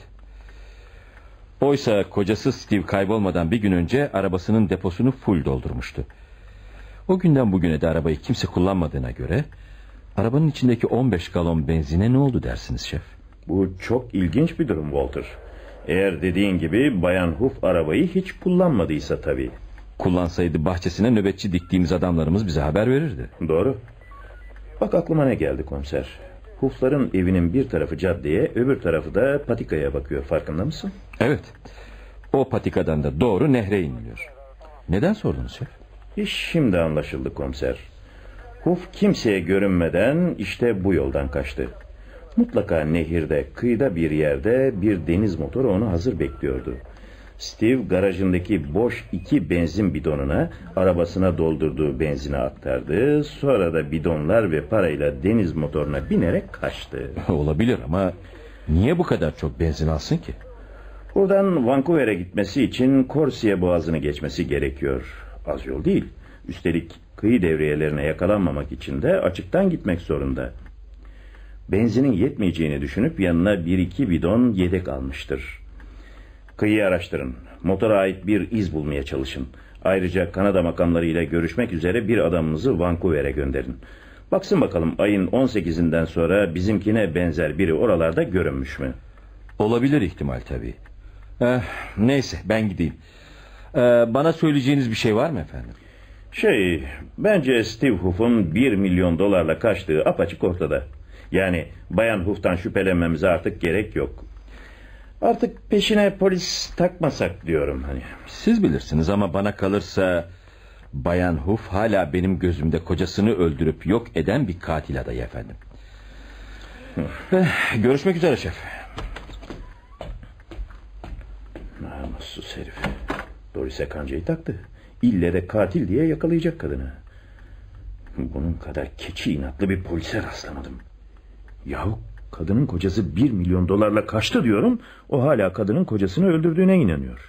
Speaker 3: Oysa kocası Steve kaybolmadan bir gün önce arabasının deposunu full doldurmuştu. O günden bugüne de arabayı kimse kullanmadığına göre arabanın içindeki 15 galon benzine ne oldu dersiniz şef?
Speaker 4: Bu çok ilginç bir durum Walter. Eğer dediğin gibi Bayan Huff arabayı hiç kullanmadıysa tabii.
Speaker 3: Kullansaydı bahçesine nöbetçi diktiğimiz adamlarımız bize haber verirdi.
Speaker 4: Doğru. Bak aklıma ne geldi komiser. Huff'ların evinin bir tarafı caddeye, öbür tarafı da patikaya bakıyor, farkında mısın?
Speaker 3: Evet. O patikadan da doğru nehre iniliyor. Neden sordunuz şef?
Speaker 4: İş şimdi anlaşıldı komiser. Huff kimseye görünmeden işte bu yoldan kaçtı. Mutlaka nehirde, kıyıda bir yerde bir deniz motoru onu hazır bekliyordu. Steve garajındaki boş 2 benzin bidonuna arabasına doldurduğu benzini aktardı. Sonra da bidonlar ve parayla deniz motoruna binerek kaçtı.
Speaker 3: Olabilir ama niye bu kadar çok benzin alsın ki?
Speaker 4: Buradan Vancouver'e gitmesi için Corsia boğazını geçmesi gerekiyor. Az yol değil. Üstelik kıyı devriyelerine yakalanmamak için de açıktan gitmek zorunda. Benzinin yetmeyeceğini düşünüp yanına 1-2 bidon yedek almıştır. Kıyıyı araştırın. Motora ait bir iz bulmaya çalışın. Ayrıca Kanada makamlarıyla görüşmek üzere bir adamınızı Vancouver'e gönderin. Baksın bakalım ayın 18'inden sonra bizimkine benzer biri oralarda görünmüş mü?
Speaker 3: Olabilir ihtimal tabii. Neyse ben gideyim. Bana söyleyeceğiniz bir şey var mı efendim?
Speaker 4: Bence Steve Huff'un 1 milyon dolarla kaçtığı apaçık ortada. Yani Bayan Huff'tan şüphelenmemize artık gerek yok. Artık peşine polis takmasak diyorum hani.
Speaker 3: Siz bilirsiniz ama bana kalırsa Bayan Huff hala benim gözümde kocasını öldürüp yok eden bir katil adayı efendim. Görüşmek üzere şef.
Speaker 4: Namussuz herif. Doris'e kancayı taktı. İlle de katil diye yakalayacak kadını. Bunun kadar keçi inatlı bir polise rastlamadım. Yahu kadının kocası 1 milyon dolarla kaçtı diyorum. O hala kadının kocasını öldürdüğüne inanıyor.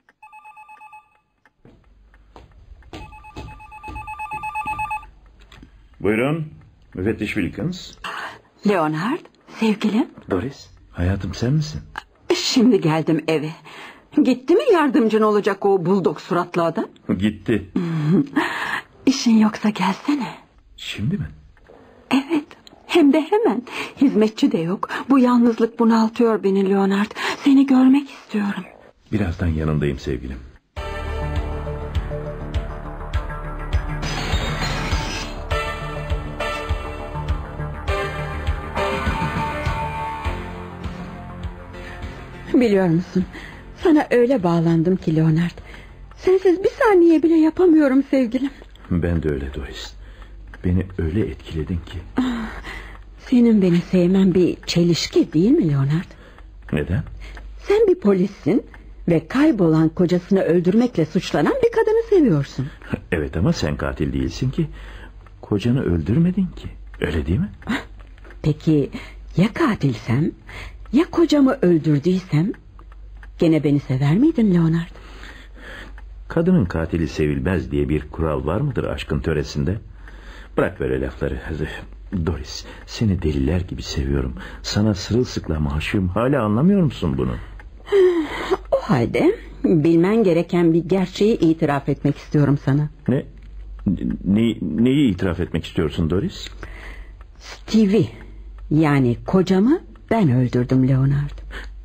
Speaker 4: Buyurun. Müfettiş Wilkins.
Speaker 6: Leonard, sevgilim.
Speaker 4: Doris, hayatım sen misin?
Speaker 6: Şimdi geldim eve. Gitti mi yardımcın olacak o buldog suratlı adam?
Speaker 4: Gitti.
Speaker 6: İşin yoksa gelsene.
Speaker 4: Şimdi mi?
Speaker 6: Evet, hem de hemen. Hizmetçi de yok. Bu yalnızlık bunaltıyor beni Leonard. Seni görmek istiyorum.
Speaker 4: Birazdan yanındayım sevgilim.
Speaker 6: Biliyor musun? Sana öyle bağlandım ki Leonard. Sensiz bir saniye bile yapamıyorum sevgilim.
Speaker 4: Ben de öyle Doris. Beni öyle etkiledin ki.
Speaker 6: Senin beni sevmen bir çelişki değil mi Leonard?
Speaker 4: Neden?
Speaker 6: Sen bir polissin ve kaybolan kocasını öldürmekle suçlanan bir kadını seviyorsun.
Speaker 4: Evet ama sen katil değilsin ki. Kocanı öldürmedin ki. Öyle değil mi?
Speaker 6: Peki ya katilsem? Ya kocamı öldürdüysem? Gene beni sever miydin Leonard?
Speaker 4: Kadının katili sevilmez diye bir kural var mıdır aşkın töresinde? Bırak böyle lafları. Doris, seni deliler gibi seviyorum. Sana sırılsıklam aşığım. Hala anlamıyor musun bunu?
Speaker 6: O halde bilmen gereken bir gerçeği itiraf etmek istiyorum sana.
Speaker 4: Neyi itiraf etmek istiyorsun Doris?
Speaker 6: Steve'i, yani kocamı ben öldürdüm Leonard.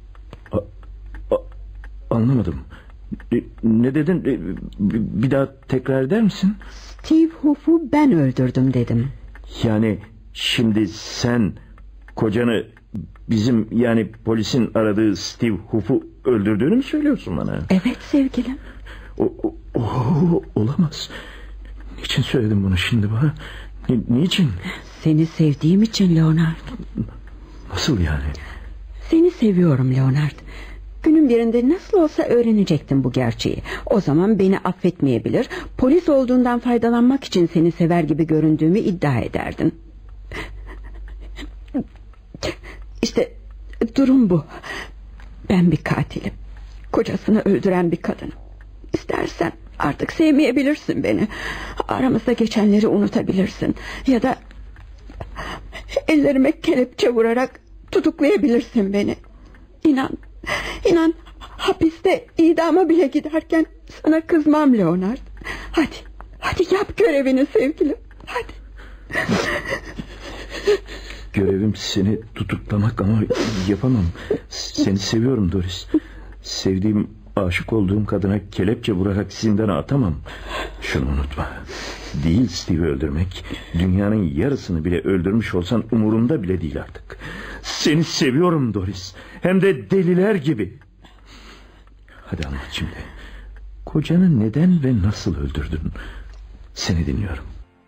Speaker 4: Anlamadım. Ne dedin? Bir daha tekrar eder misin?
Speaker 6: Steve Huff'u ben öldürdüm dedim.
Speaker 4: Yani şimdi sen kocanı bizim yani polisin aradığı Steve Huff'u öldürdüğünü mü söylüyorsun bana?
Speaker 6: Evet sevgilim.
Speaker 4: Olamaz. Niçin söyledin bunu şimdi bana? Niçin?
Speaker 6: Seni sevdiğim için Leonard.
Speaker 4: Nasıl yani?
Speaker 6: Seni seviyorum Leonard. Günün birinde nasıl olsa öğrenecektin bu gerçeği. O zaman beni affetmeyebilir, polis olduğundan faydalanmak için seni sever gibi göründüğümü iddia ederdin. İşte durum bu. Ben bir katilim. Kocasını öldüren bir kadınım. İstersen artık sevmeyebilirsin beni. Aramızda geçenleri unutabilirsin. Ya da ellerime kelepçe vurarak tutuklayabilirsin beni. İnan hapiste idama bile giderken sana kızmam Leonard. Hadi yap görevini sevgilim. Hadi.
Speaker 4: Görevim seni tutuklamak ama yapamam. Seni seviyorum Doris. Sevdiğim, aşık olduğum kadına kelepçe vurarak zindana atamam. Şunu unutma. Değil Steve'i öldürmek. Dünyanın yarısını bile öldürmüş olsan umurumda bile değil artık. Seni seviyorum Doris. Hem de deliler gibi. Hadi anlat şimdi. Kocanı neden ve nasıl öldürdün? Seni dinliyorum.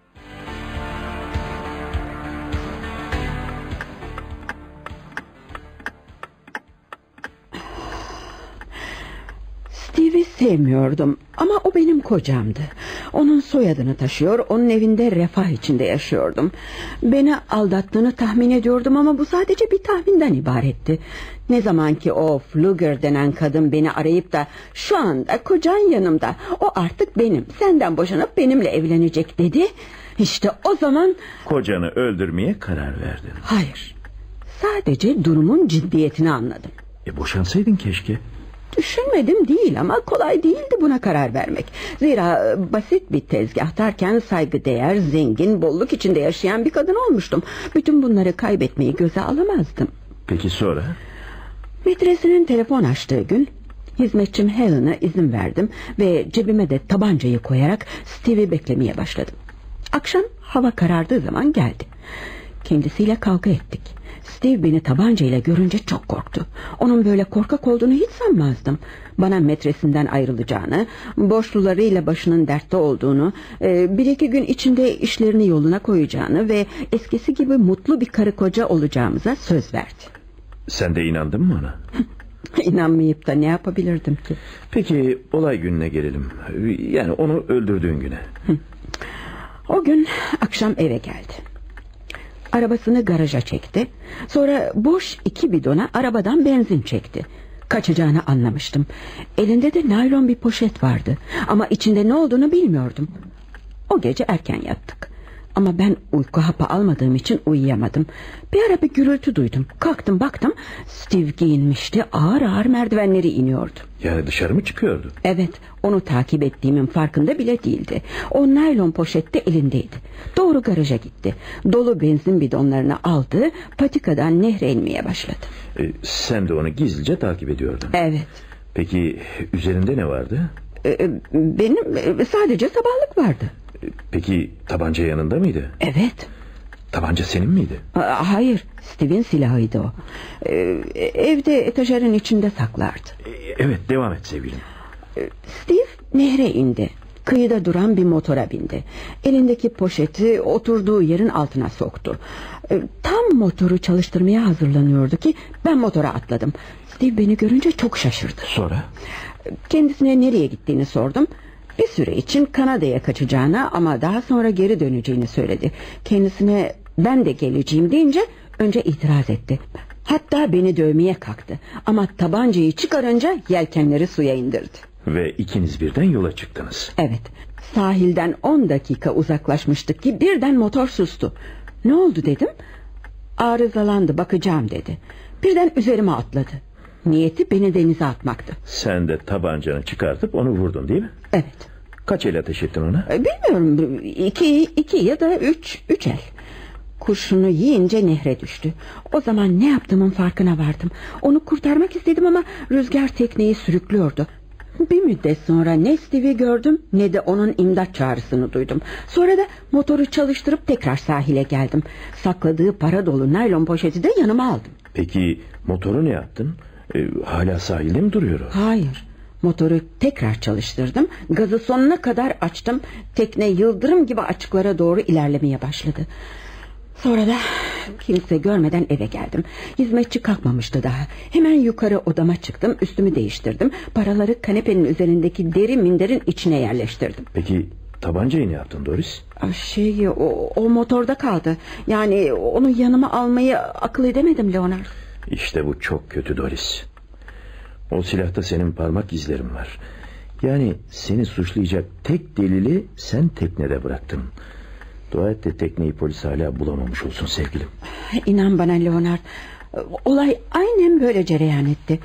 Speaker 6: Steve'i sevmiyordum ama o benim kocamdı. Onun soyadını taşıyor, onun evinde refah içinde yaşıyordum. Beni aldattığını tahmin ediyordum ama bu sadece bir tahminden ibaretti. Ne zaman ki o Flugger denen kadın beni arayıp da şu anda kocan yanımda, o artık benim, senden boşanıp benimle evlenecek dedi. İşte o zaman...
Speaker 4: Kocanı öldürmeye karar verdin.
Speaker 6: Hayır, sadece durumun ciddiyetini anladım.
Speaker 4: Boşansaydın keşke.
Speaker 6: Düşünmedim değil ama kolay değildi buna karar vermek. Zira basit bir tezgahtarken saygıdeğer, zengin, bolluk içinde yaşayan bir kadın olmuştum. Bütün bunları kaybetmeyi göze alamazdım.
Speaker 4: Peki sonra?
Speaker 6: Metresinin telefon açtığı gün hizmetçim Helen'a izin verdim ve cebime de tabancayı koyarak Steve'i beklemeye başladım. Akşam hava karardığı zaman geldi. Kendisiyle kavga ettik. Steve beni tabancayla görünce çok korktu. Onun böyle korkak olduğunu hiç sanmazdım. Bana metresinden ayrılacağını, borçlularıyla başının dertte olduğunu, bir iki gün içinde işlerini yoluna koyacağını ve eskisi gibi mutlu bir karı koca olacağımıza söz verdi.
Speaker 4: Sen de inandın mı ona?
Speaker 6: İnanmayıp da ne yapabilirdim ki?
Speaker 4: Peki olay gününe gelelim. Yani onu öldürdüğün güne.
Speaker 6: O gün akşam eve geldi. Arabasını garaja çekti. Sonra boş 2 bidona arabadan benzin çekti. Kaçacağını anlamıştım. Elinde de naylon bir poşet vardı. Ama içinde ne olduğunu bilmiyordum. O gece erken yattık. Ama ben uyku hapı almadığım için uyuyamadım. Bir ara bir gürültü duydum. Kalktım baktım. Steve giyinmişti. Ağır ağır merdivenleri iniyordu.
Speaker 4: Yani dışarı mı çıkıyordu?
Speaker 6: Evet, onu takip ettiğimin farkında bile değildi. O naylon poşette elindeydi. Doğru garaja gitti. Dolu benzin bidonlarını aldı. Patikadan nehre inmeye başladı.
Speaker 4: Sen de onu gizlice takip ediyordun.
Speaker 6: Evet.
Speaker 4: Peki üzerinde ne vardı?
Speaker 6: Benim sadece sabahlık vardı.
Speaker 4: Peki tabanca yanında mıydı?
Speaker 6: Evet.
Speaker 4: Tabanca senin miydi?
Speaker 6: Hayır, Steve'in silahıydı o. Evde etajerin içinde saklardı.
Speaker 4: Evet, devam et sevgilim.
Speaker 6: Steve nehre indi. Kıyıda duran bir motora bindi. Elindeki poşeti oturduğu yerin altına soktu. Tam motoru çalıştırmaya hazırlanıyordu ki ben motora atladım. Steve beni görünce çok şaşırdı.
Speaker 4: Sonra?
Speaker 6: Kendisine nereye gittiğini sordum. Bir süre için Kanada'ya kaçacağını ama daha sonra geri döneceğini söyledi. Kendisine ben de geleceğim deyince önce itiraz etti. Hatta beni dövmeye kalktı. Ama tabancayı çıkarınca yelkenleri suya indirdi.
Speaker 4: Ve ikiniz birden yola çıktınız.
Speaker 6: Evet. Sahilden 10 dakika uzaklaşmıştık ki birden motor sustu. Ne oldu dedim. Arızalandı, bakacağım dedi. Birden üzerime atladı. Niyeti beni denize atmaktı.
Speaker 4: Sen de tabancanı çıkartıp onu vurdun değil mi?
Speaker 6: Evet.
Speaker 4: Kaç el ateş ettin ona?
Speaker 6: Bilmiyorum, 2 ya da 3 el. Kurşunu yiyince nehre düştü. O zaman ne yaptığımın farkına vardım. Onu kurtarmak istedim ama rüzgar tekneyi sürüklüyordu. Bir müddet sonra ne Steve'i gördüm ne de onun imdat çağrısını duydum. Sonra da motoru çalıştırıp tekrar sahile geldim. Sakladığı para dolu naylon poşeti de yanıma aldım.
Speaker 4: Peki motoru ne yaptın? Hala sahilde mi duruyor o?
Speaker 6: Hayır. Motoru tekrar çalıştırdım. Gazı sonuna kadar açtım. Tekne yıldırım gibi açıklara doğru ilerlemeye başladı. Sonra da kimse görmeden eve geldim. Hizmetçi kalkmamıştı daha. Hemen yukarı odama çıktım. Üstümü değiştirdim. Paraları kanepenin üzerindeki deri minderin içine yerleştirdim.
Speaker 4: Peki tabancayı ne yaptın Doris?
Speaker 6: O motorda kaldı. Yani onu yanıma almayı akıl edemedim Leonard.
Speaker 4: İşte bu çok kötü Doris. O silahta senin parmak izlerin var. Yani seni suçlayacak tek delili sen teknede bıraktın. Dua et de tekneyi polis hala bulamamış olsun sevgilim.
Speaker 6: İnan bana Leonard, olay aynen böyle cereyan etti.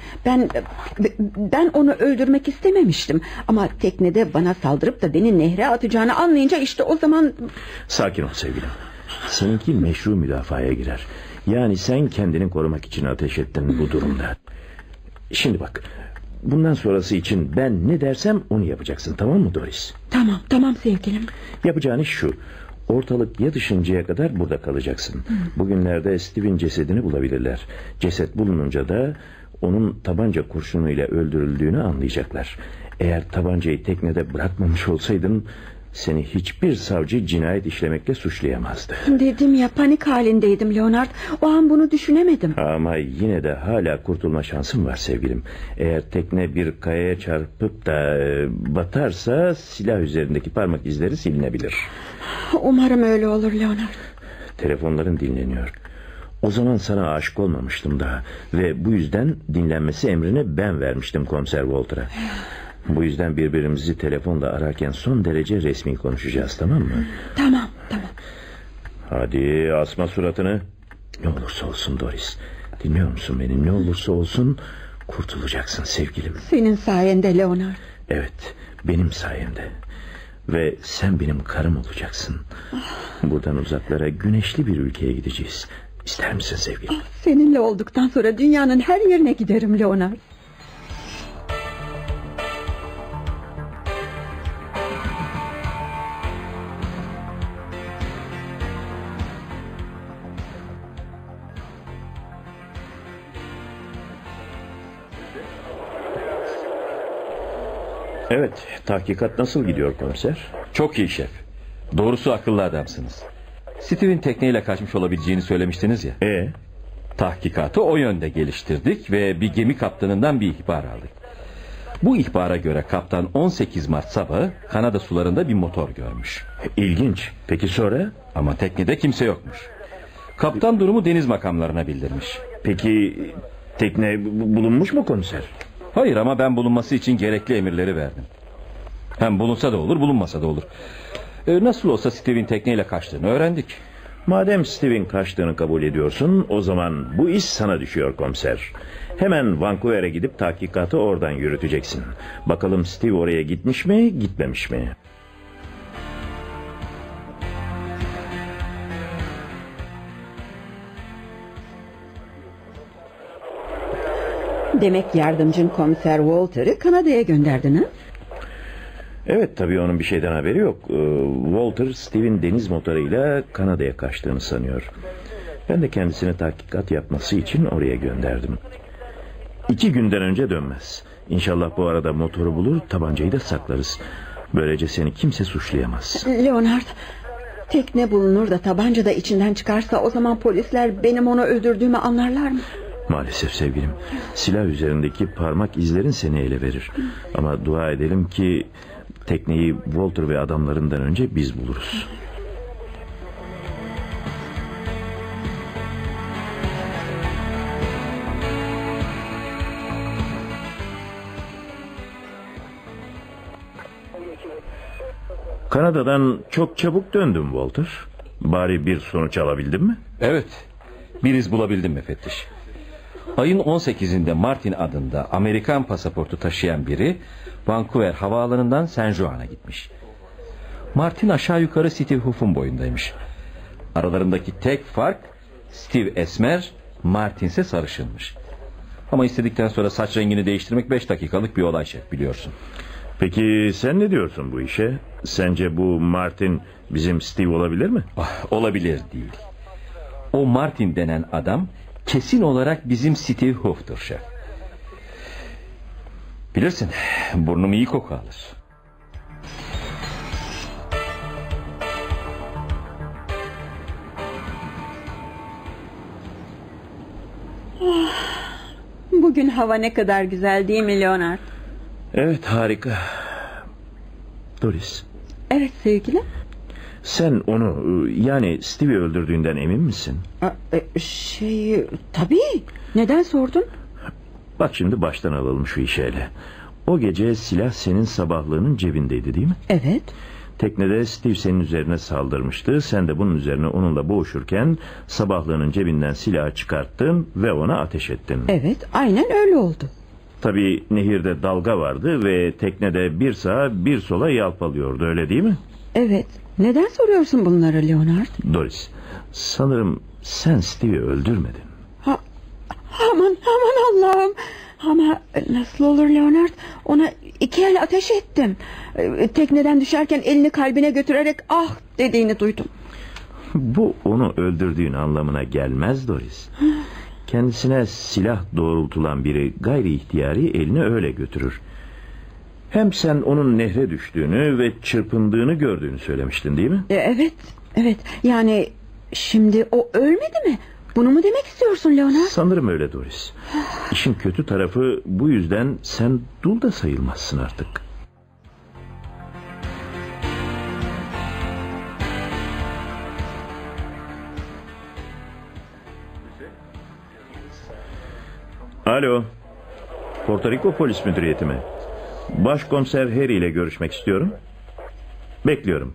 Speaker 6: Ben onu öldürmek istememiştim. Ama teknede bana saldırıp da beni nehre atacağını anlayınca işte o zaman...
Speaker 4: Sakin ol sevgilim. Seninki meşru müdafaya girer. Yani sen kendini korumak için ateş ettin bu durumda. Şimdi bak, bundan sonrası için ben ne dersem onu yapacaksın, tamam mı Doris?
Speaker 6: Tamam sevgilim.
Speaker 4: Yapacağın iş şu: ortalık yatışıncaya kadar burada kalacaksın. Bugünlerde Steve'in cesedini bulabilirler. Ceset bulununca da onun tabanca kurşunuyla öldürüldüğünü anlayacaklar. Eğer tabancayı teknede bırakmamış olsaydın seni hiçbir savcı cinayet işlemekle suçlayamazdı.
Speaker 6: Dedim ya, panik halindeydim Leonard. O an bunu düşünemedim.
Speaker 4: Ama yine de hala kurtulma şansın var sevgilim. Eğer tekne bir kayaya çarpıp da batarsa silah üzerindeki parmak izleri silinebilir.
Speaker 6: Umarım öyle olur Leonard.
Speaker 4: Telefonların dinleniyor. O zaman sana aşık olmamıştım daha. Ve bu yüzden dinlenmesi emrini ben vermiştim komiser Walter'a. Bu yüzden birbirimizi telefonla ararken son derece resmi konuşacağız, tamam mı?
Speaker 6: Tamam.
Speaker 4: Hadi asma suratını. Ne olursa olsun Doris. Dinliyor musun beni? Ne olursa olsun kurtulacaksın sevgilim.
Speaker 6: Senin sayende Leonard.
Speaker 4: Evet, benim sayemde. Ve sen benim karım olacaksın. Buradan uzaklara, güneşli bir ülkeye gideceğiz. İster misin sevgilim?
Speaker 6: Seninle olduktan sonra dünyanın her yerine giderim Leonard.
Speaker 4: Evet, tahkikat nasıl gidiyor komiser?
Speaker 3: Çok iyi şef. Doğrusu akıllı adamsınız. Steve'in tekneyle kaçmış olabileceğini söylemiştiniz ya. Tahkikatı o yönde geliştirdik ve bir gemi kaptanından bir ihbar aldık. Bu ihbara göre kaptan 18 Mart sabahı Kanada sularında bir motor görmüş.
Speaker 4: İlginç. Peki sonra?
Speaker 3: Ama teknede kimse yokmuş. Kaptan durumu deniz makamlarına bildirmiş.
Speaker 4: Peki tekne bulunmuş mu komiser?
Speaker 3: Hayır, ama ben bulunması için gerekli emirleri verdim. Hem bulunsa da olur, bulunmasa da olur. Nasıl olsa Steve'in tekneyle kaçtığını öğrendik.
Speaker 4: Madem Steve'in kaçtığını kabul ediyorsun, o zaman bu iş sana düşüyor komiser. Hemen Vancouver'e gidip tahkikatı oradan yürüteceksin. Bakalım Steve oraya gitmiş mi, gitmemiş mi?
Speaker 6: Demek yardımcın komiser Walter'ı Kanada'ya gönderdin ha?
Speaker 4: Evet, tabii onun bir şeyden haberi yok. Walter Steve'in deniz motoruyla Kanada'ya kaçtığını sanıyor. Ben de kendisine tahkikat yapması için oraya gönderdim. 2 günden önce dönmez. İnşallah bu arada motoru bulur, tabancayı da saklarız. Böylece seni kimse suçlayamaz.
Speaker 6: Leonard, tekne bulunur da tabanca da içinden çıkarsa o zaman polisler benim onu öldürdüğümü anlarlar mı?
Speaker 4: Maalesef sevgilim. Silah üzerindeki parmak izlerin seni ele verir. Ama dua edelim ki tekneyi Walter ve adamlarından önce biz buluruz. Kanada'dan çok çabuk döndüm Walter. Bari bir sonuç alabildin mi?
Speaker 3: Evet, bir iz bulabildim müfettiş. Ayın 18'inde Martin adında Amerikan pasaportu taşıyan biri Vancouver havaalanından Saint John'a gitmiş. Martin aşağı yukarı Steve Huff'un boyundaymış. Aralarındaki tek fark Steve esmer, Martin ise sarışınmış. Ama istedikten sonra saç rengini değiştirmek 5 dakikalık bir olay şef, biliyorsun.
Speaker 4: Peki sen ne diyorsun bu işe? Sence bu Martin bizim Steve olabilir mi?
Speaker 3: Olabilir değil. O Martin denen adam kesin olarak bizim Steve Huff'tur şef. Bilirsin, burnum iyi koku alır.
Speaker 6: Bugün hava ne kadar güzel değil mi Leonard?
Speaker 4: Evet, harika. Doris.
Speaker 6: Evet sevgilim.
Speaker 4: Sen onu, yani Steve'i öldürdüğünden emin misin?
Speaker 6: Tabii. Neden sordun?
Speaker 4: Bak şimdi baştan alalım şu işi hele. O gece silah senin sabahlığının cebindeydi değil mi?
Speaker 6: Evet.
Speaker 4: Teknede Steve senin üzerine saldırmıştı. Sen de bunun üzerine onunla boğuşurken sabahlığının cebinden silahı çıkarttın ve ona ateş ettin.
Speaker 6: Evet, aynen öyle oldu.
Speaker 4: Tabii nehirde dalga vardı ve teknede bir sağa bir sola yalpalıyordu, öyle değil mi?
Speaker 6: Evet. Neden soruyorsun bunları Leonard?
Speaker 4: Doris, sanırım sen Steve'i öldürmedin.
Speaker 6: Aman Allah'ım. Ama nasıl olur Leonard? Ona 2 el ateş ettim. Tekneden düşerken elini kalbine götürerek ah dediğini duydum.
Speaker 4: Bu onu öldürdüğün anlamına gelmez Doris. Kendisine silah doğrultulan biri gayri ihtiyari elini öyle götürür. Hem sen onun nehre düştüğünü ve çırpındığını gördüğünü söylemiştin değil mi?
Speaker 6: Evet. Yani şimdi o ölmedi mi? Bunu mu demek istiyorsun Leonard?
Speaker 4: Sanırım öyle Doris. İşin kötü tarafı bu yüzden sen dul da sayılmazsın artık. Alo. Porto Rico Polis Müdüriyeti mi? Başkomiser Harry ile görüşmek istiyorum. Bekliyorum.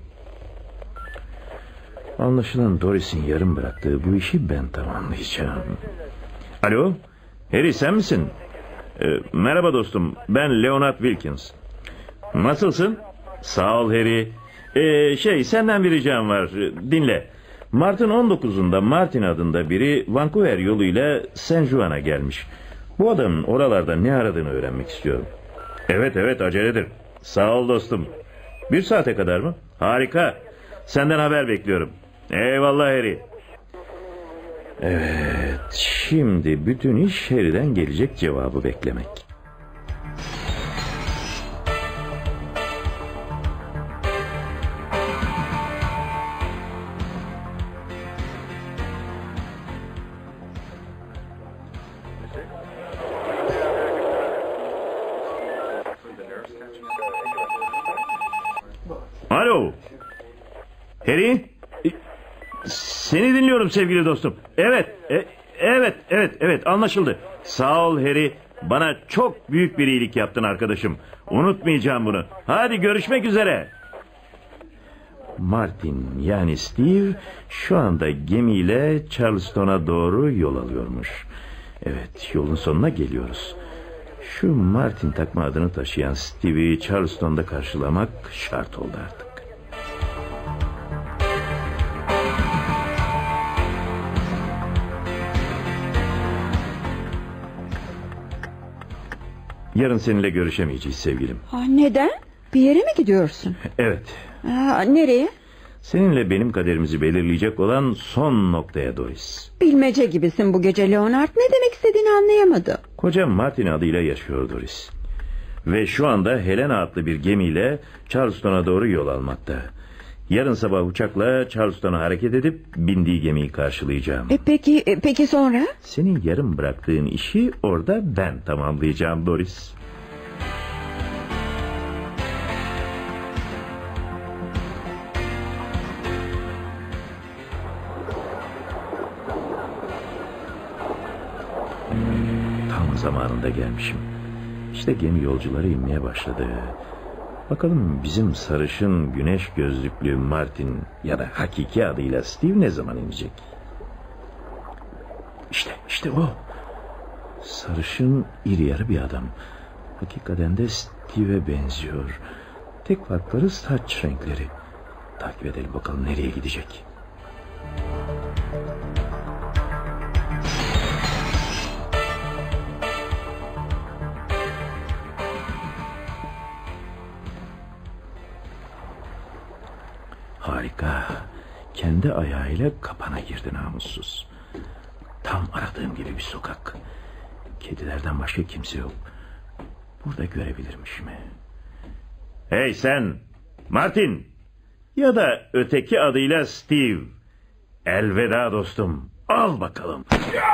Speaker 4: Anlaşılan Doris'in yarım bıraktığı bu işi ben tamamlayacağım. Alo, Harry sen misin? Merhaba dostum, ben Leonard Wilkins. Nasılsın? Sağ ol Harry. Senden bir ricam var, dinle. Mart'ın 19'unda Martin adında biri Vancouver yoluyla Saint Juan'a gelmiş. Bu adamın oralarda ne aradığını öğrenmek istiyorum. Evet aceledir. Sağ ol dostum. 1 saate kadar mı? Harika. Senden haber bekliyorum. Eyvallah Harry. Evet, şimdi bütün iş Harry'den gelecek cevabı beklemek. Alo. Harry? Seni dinliyorum sevgili dostum. Evet anlaşıldı. Sağ ol Harry. Bana çok büyük bir iyilik yaptın arkadaşım. Unutmayacağım bunu. Hadi görüşmek üzere. Martin yani Steve şu anda gemiyle Charleston'a doğru yol alıyormuş. Evet, yolun sonuna geliyoruz. Şu Martin takma adını taşıyan Steve'i Charleston'da karşılamak şart oldu artık. Yarın seninle görüşemeyeceğiz sevgilim.
Speaker 6: Neden? Bir yere mi gidiyorsun?
Speaker 4: Evet.
Speaker 6: Nereye?
Speaker 4: Seninle benim kaderimizi belirleyecek olan son noktaya Doris.
Speaker 6: Bilmece gibisin bu gece Leonard. Ne demek istediğini anlayamadım.
Speaker 4: Kocam Martin adıyla yaşıyor Doris. Ve şu anda Helena adlı bir gemiyle Charleston'a doğru yol almakta. Yarın sabah uçakla Charleston'a hareket edip bindiği gemiyi karşılayacağım.
Speaker 6: Peki sonra?
Speaker 4: Senin yarım bıraktığın işi orada ben tamamlayacağım Doris. Tam zamanında gelmişim. İşte gemi yolcuları inmeye başladı. Bakalım bizim sarışın güneş gözlüklü Martin ya da hakiki adıyla Steve ne zaman inecek? İşte o. Sarışın iri yarı bir adam. Hakikaten de Steve'e benziyor. Tek farkları saç renkleri. Takip edelim bakalım nereye gidecek. Harika. Kendi ayağıyla kapana girdi namussuz. Tam aradığım gibi bir sokak. Kedilerden başka kimse yok. burada görebilirmiş mi? Hey sen, Martin ya da öteki adıyla Steve. Elveda dostum. Al bakalım.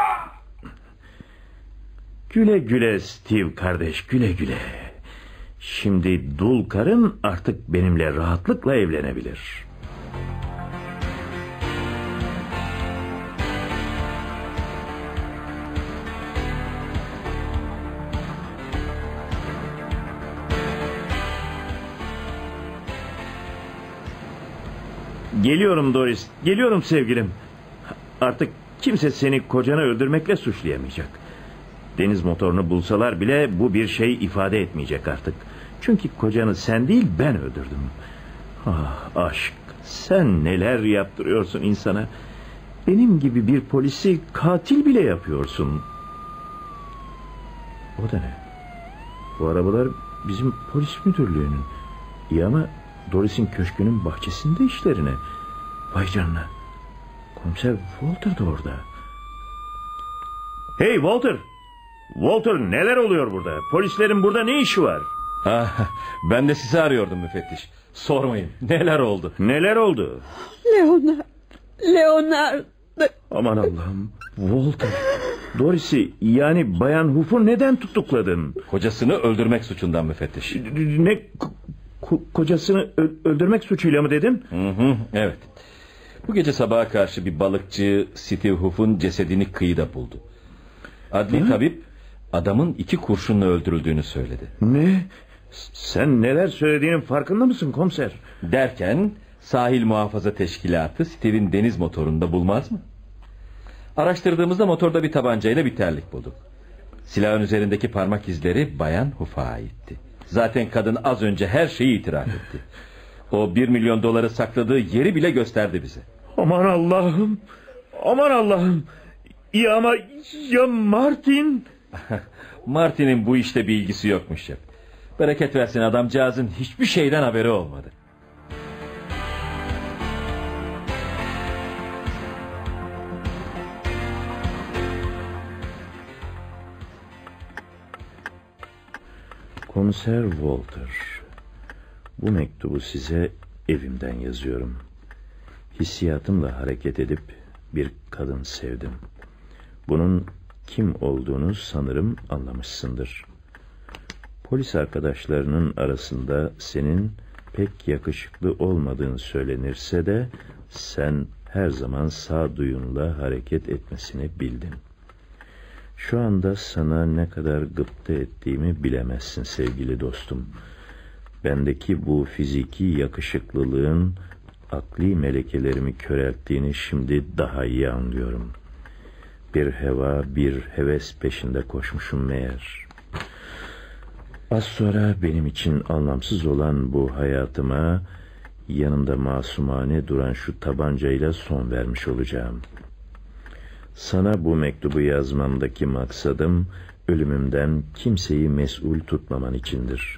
Speaker 4: Güle güle Steve kardeş, güle güle. Şimdi dul karın artık benimle rahatlıkla evlenebilir. Geliyorum Doris, geliyorum sevgilim. Artık kimse seni kocanı öldürmekle suçlayamayacak. Deniz motorunu bulsalar bile bu bir şey ifade etmeyecek artık. Çünkü kocanı sen değil ben öldürdüm. Ah aşk, sen neler yaptırıyorsun insana. Benim gibi bir polisi katil bile yapıyorsun. O da ne? Bu arabalar bizim polis müdürlüğünün. İyi ama Doris'in köşkünün bahçesinde işlerine. Vay canına. Komiser Walter da orada. Hey Walter! Walter, neler oluyor burada? Polislerin burada ne işi var?
Speaker 3: Ben de sizi arıyordum müfettiş. Sormayın, neler oldu?
Speaker 4: Neler oldu?
Speaker 6: Leonard.
Speaker 4: Aman Allah'ım. Walter, Doris'i yani Bayan Huff'u neden tutukladın?
Speaker 3: Kocasını öldürmek suçundan müfettiş.
Speaker 4: Ne? Kocasını öldürmek suçuyla mı dedin?
Speaker 3: Evet. Bu gece sabaha karşı bir balıkçı Steve Huff'un cesedini kıyıda buldu. Adli tabip adamın 2 kurşunla öldürüldüğünü söyledi.
Speaker 4: Ne? Sen neler söylediğinin farkında mısın komiser?
Speaker 3: Derken sahil muhafaza teşkilatı Steve'in deniz motorunda bulmaz mı? Araştırdığımızda motorda bir tabancayla bir terlik bulduk. Silahın üzerindeki parmak izleri Bayan Huff'a aitti. Zaten kadın az önce her şeyi itiraf etti. O 1 milyon doları sakladığı yeri bile gösterdi bize.
Speaker 4: Aman Allah'ım. Aman Allah'ım. Ya ama ya Martin?
Speaker 3: Martin'in bu işte bir ilgisi yokmuş şef. Bereket versin, adamcağızın hiçbir şeyden haberi olmadı.
Speaker 4: Komiser Walter, bu mektubu size evimden yazıyorum. Hissiyatımla hareket edip bir kadın sevdim. Bunun kim olduğunu sanırım anlamışsındır. Polis arkadaşlarının arasında senin pek yakışıklı olmadığın söylenirse de sen her zaman sağduyunla hareket etmesini bildin. Şu anda sana ne kadar gıpta ettiğimi bilemezsin sevgili dostum. Bendeki bu fiziki yakışıklılığın akli melekelerimi körelttiğini şimdi daha iyi anlıyorum. Bir heva, bir heves peşinde koşmuşum meğer. Az sonra benim için anlamsız olan bu hayatıma yanımda masumane duran şu tabancayla son vermiş olacağım. Sana bu mektubu yazmamdaki maksadım ölümümden kimseyi mesul tutmaman içindir.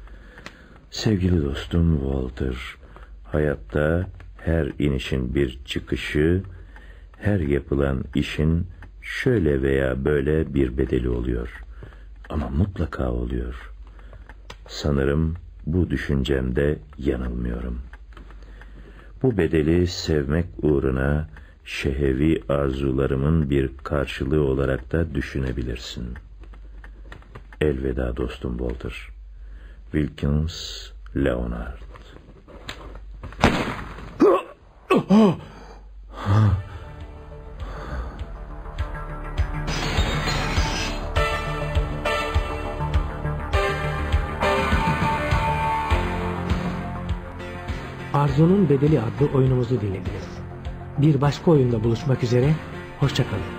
Speaker 4: Sevgili dostum Walter, hayatta her inişin bir çıkışı, her yapılan işin şöyle veya böyle bir bedeli oluyor. Ama mutlaka oluyor. Sanırım bu düşüncemde yanılmıyorum. Bu bedeli sevmek uğruna şehevi arzularımın bir karşılığı olarak da düşünebilirsin. Elveda dostum Walter. Wilkins Leonard.
Speaker 2: Arzunun Bedeli adlı oyunumuzu dinlediniz. Bir başka oyunda buluşmak üzere, hoşça kalın.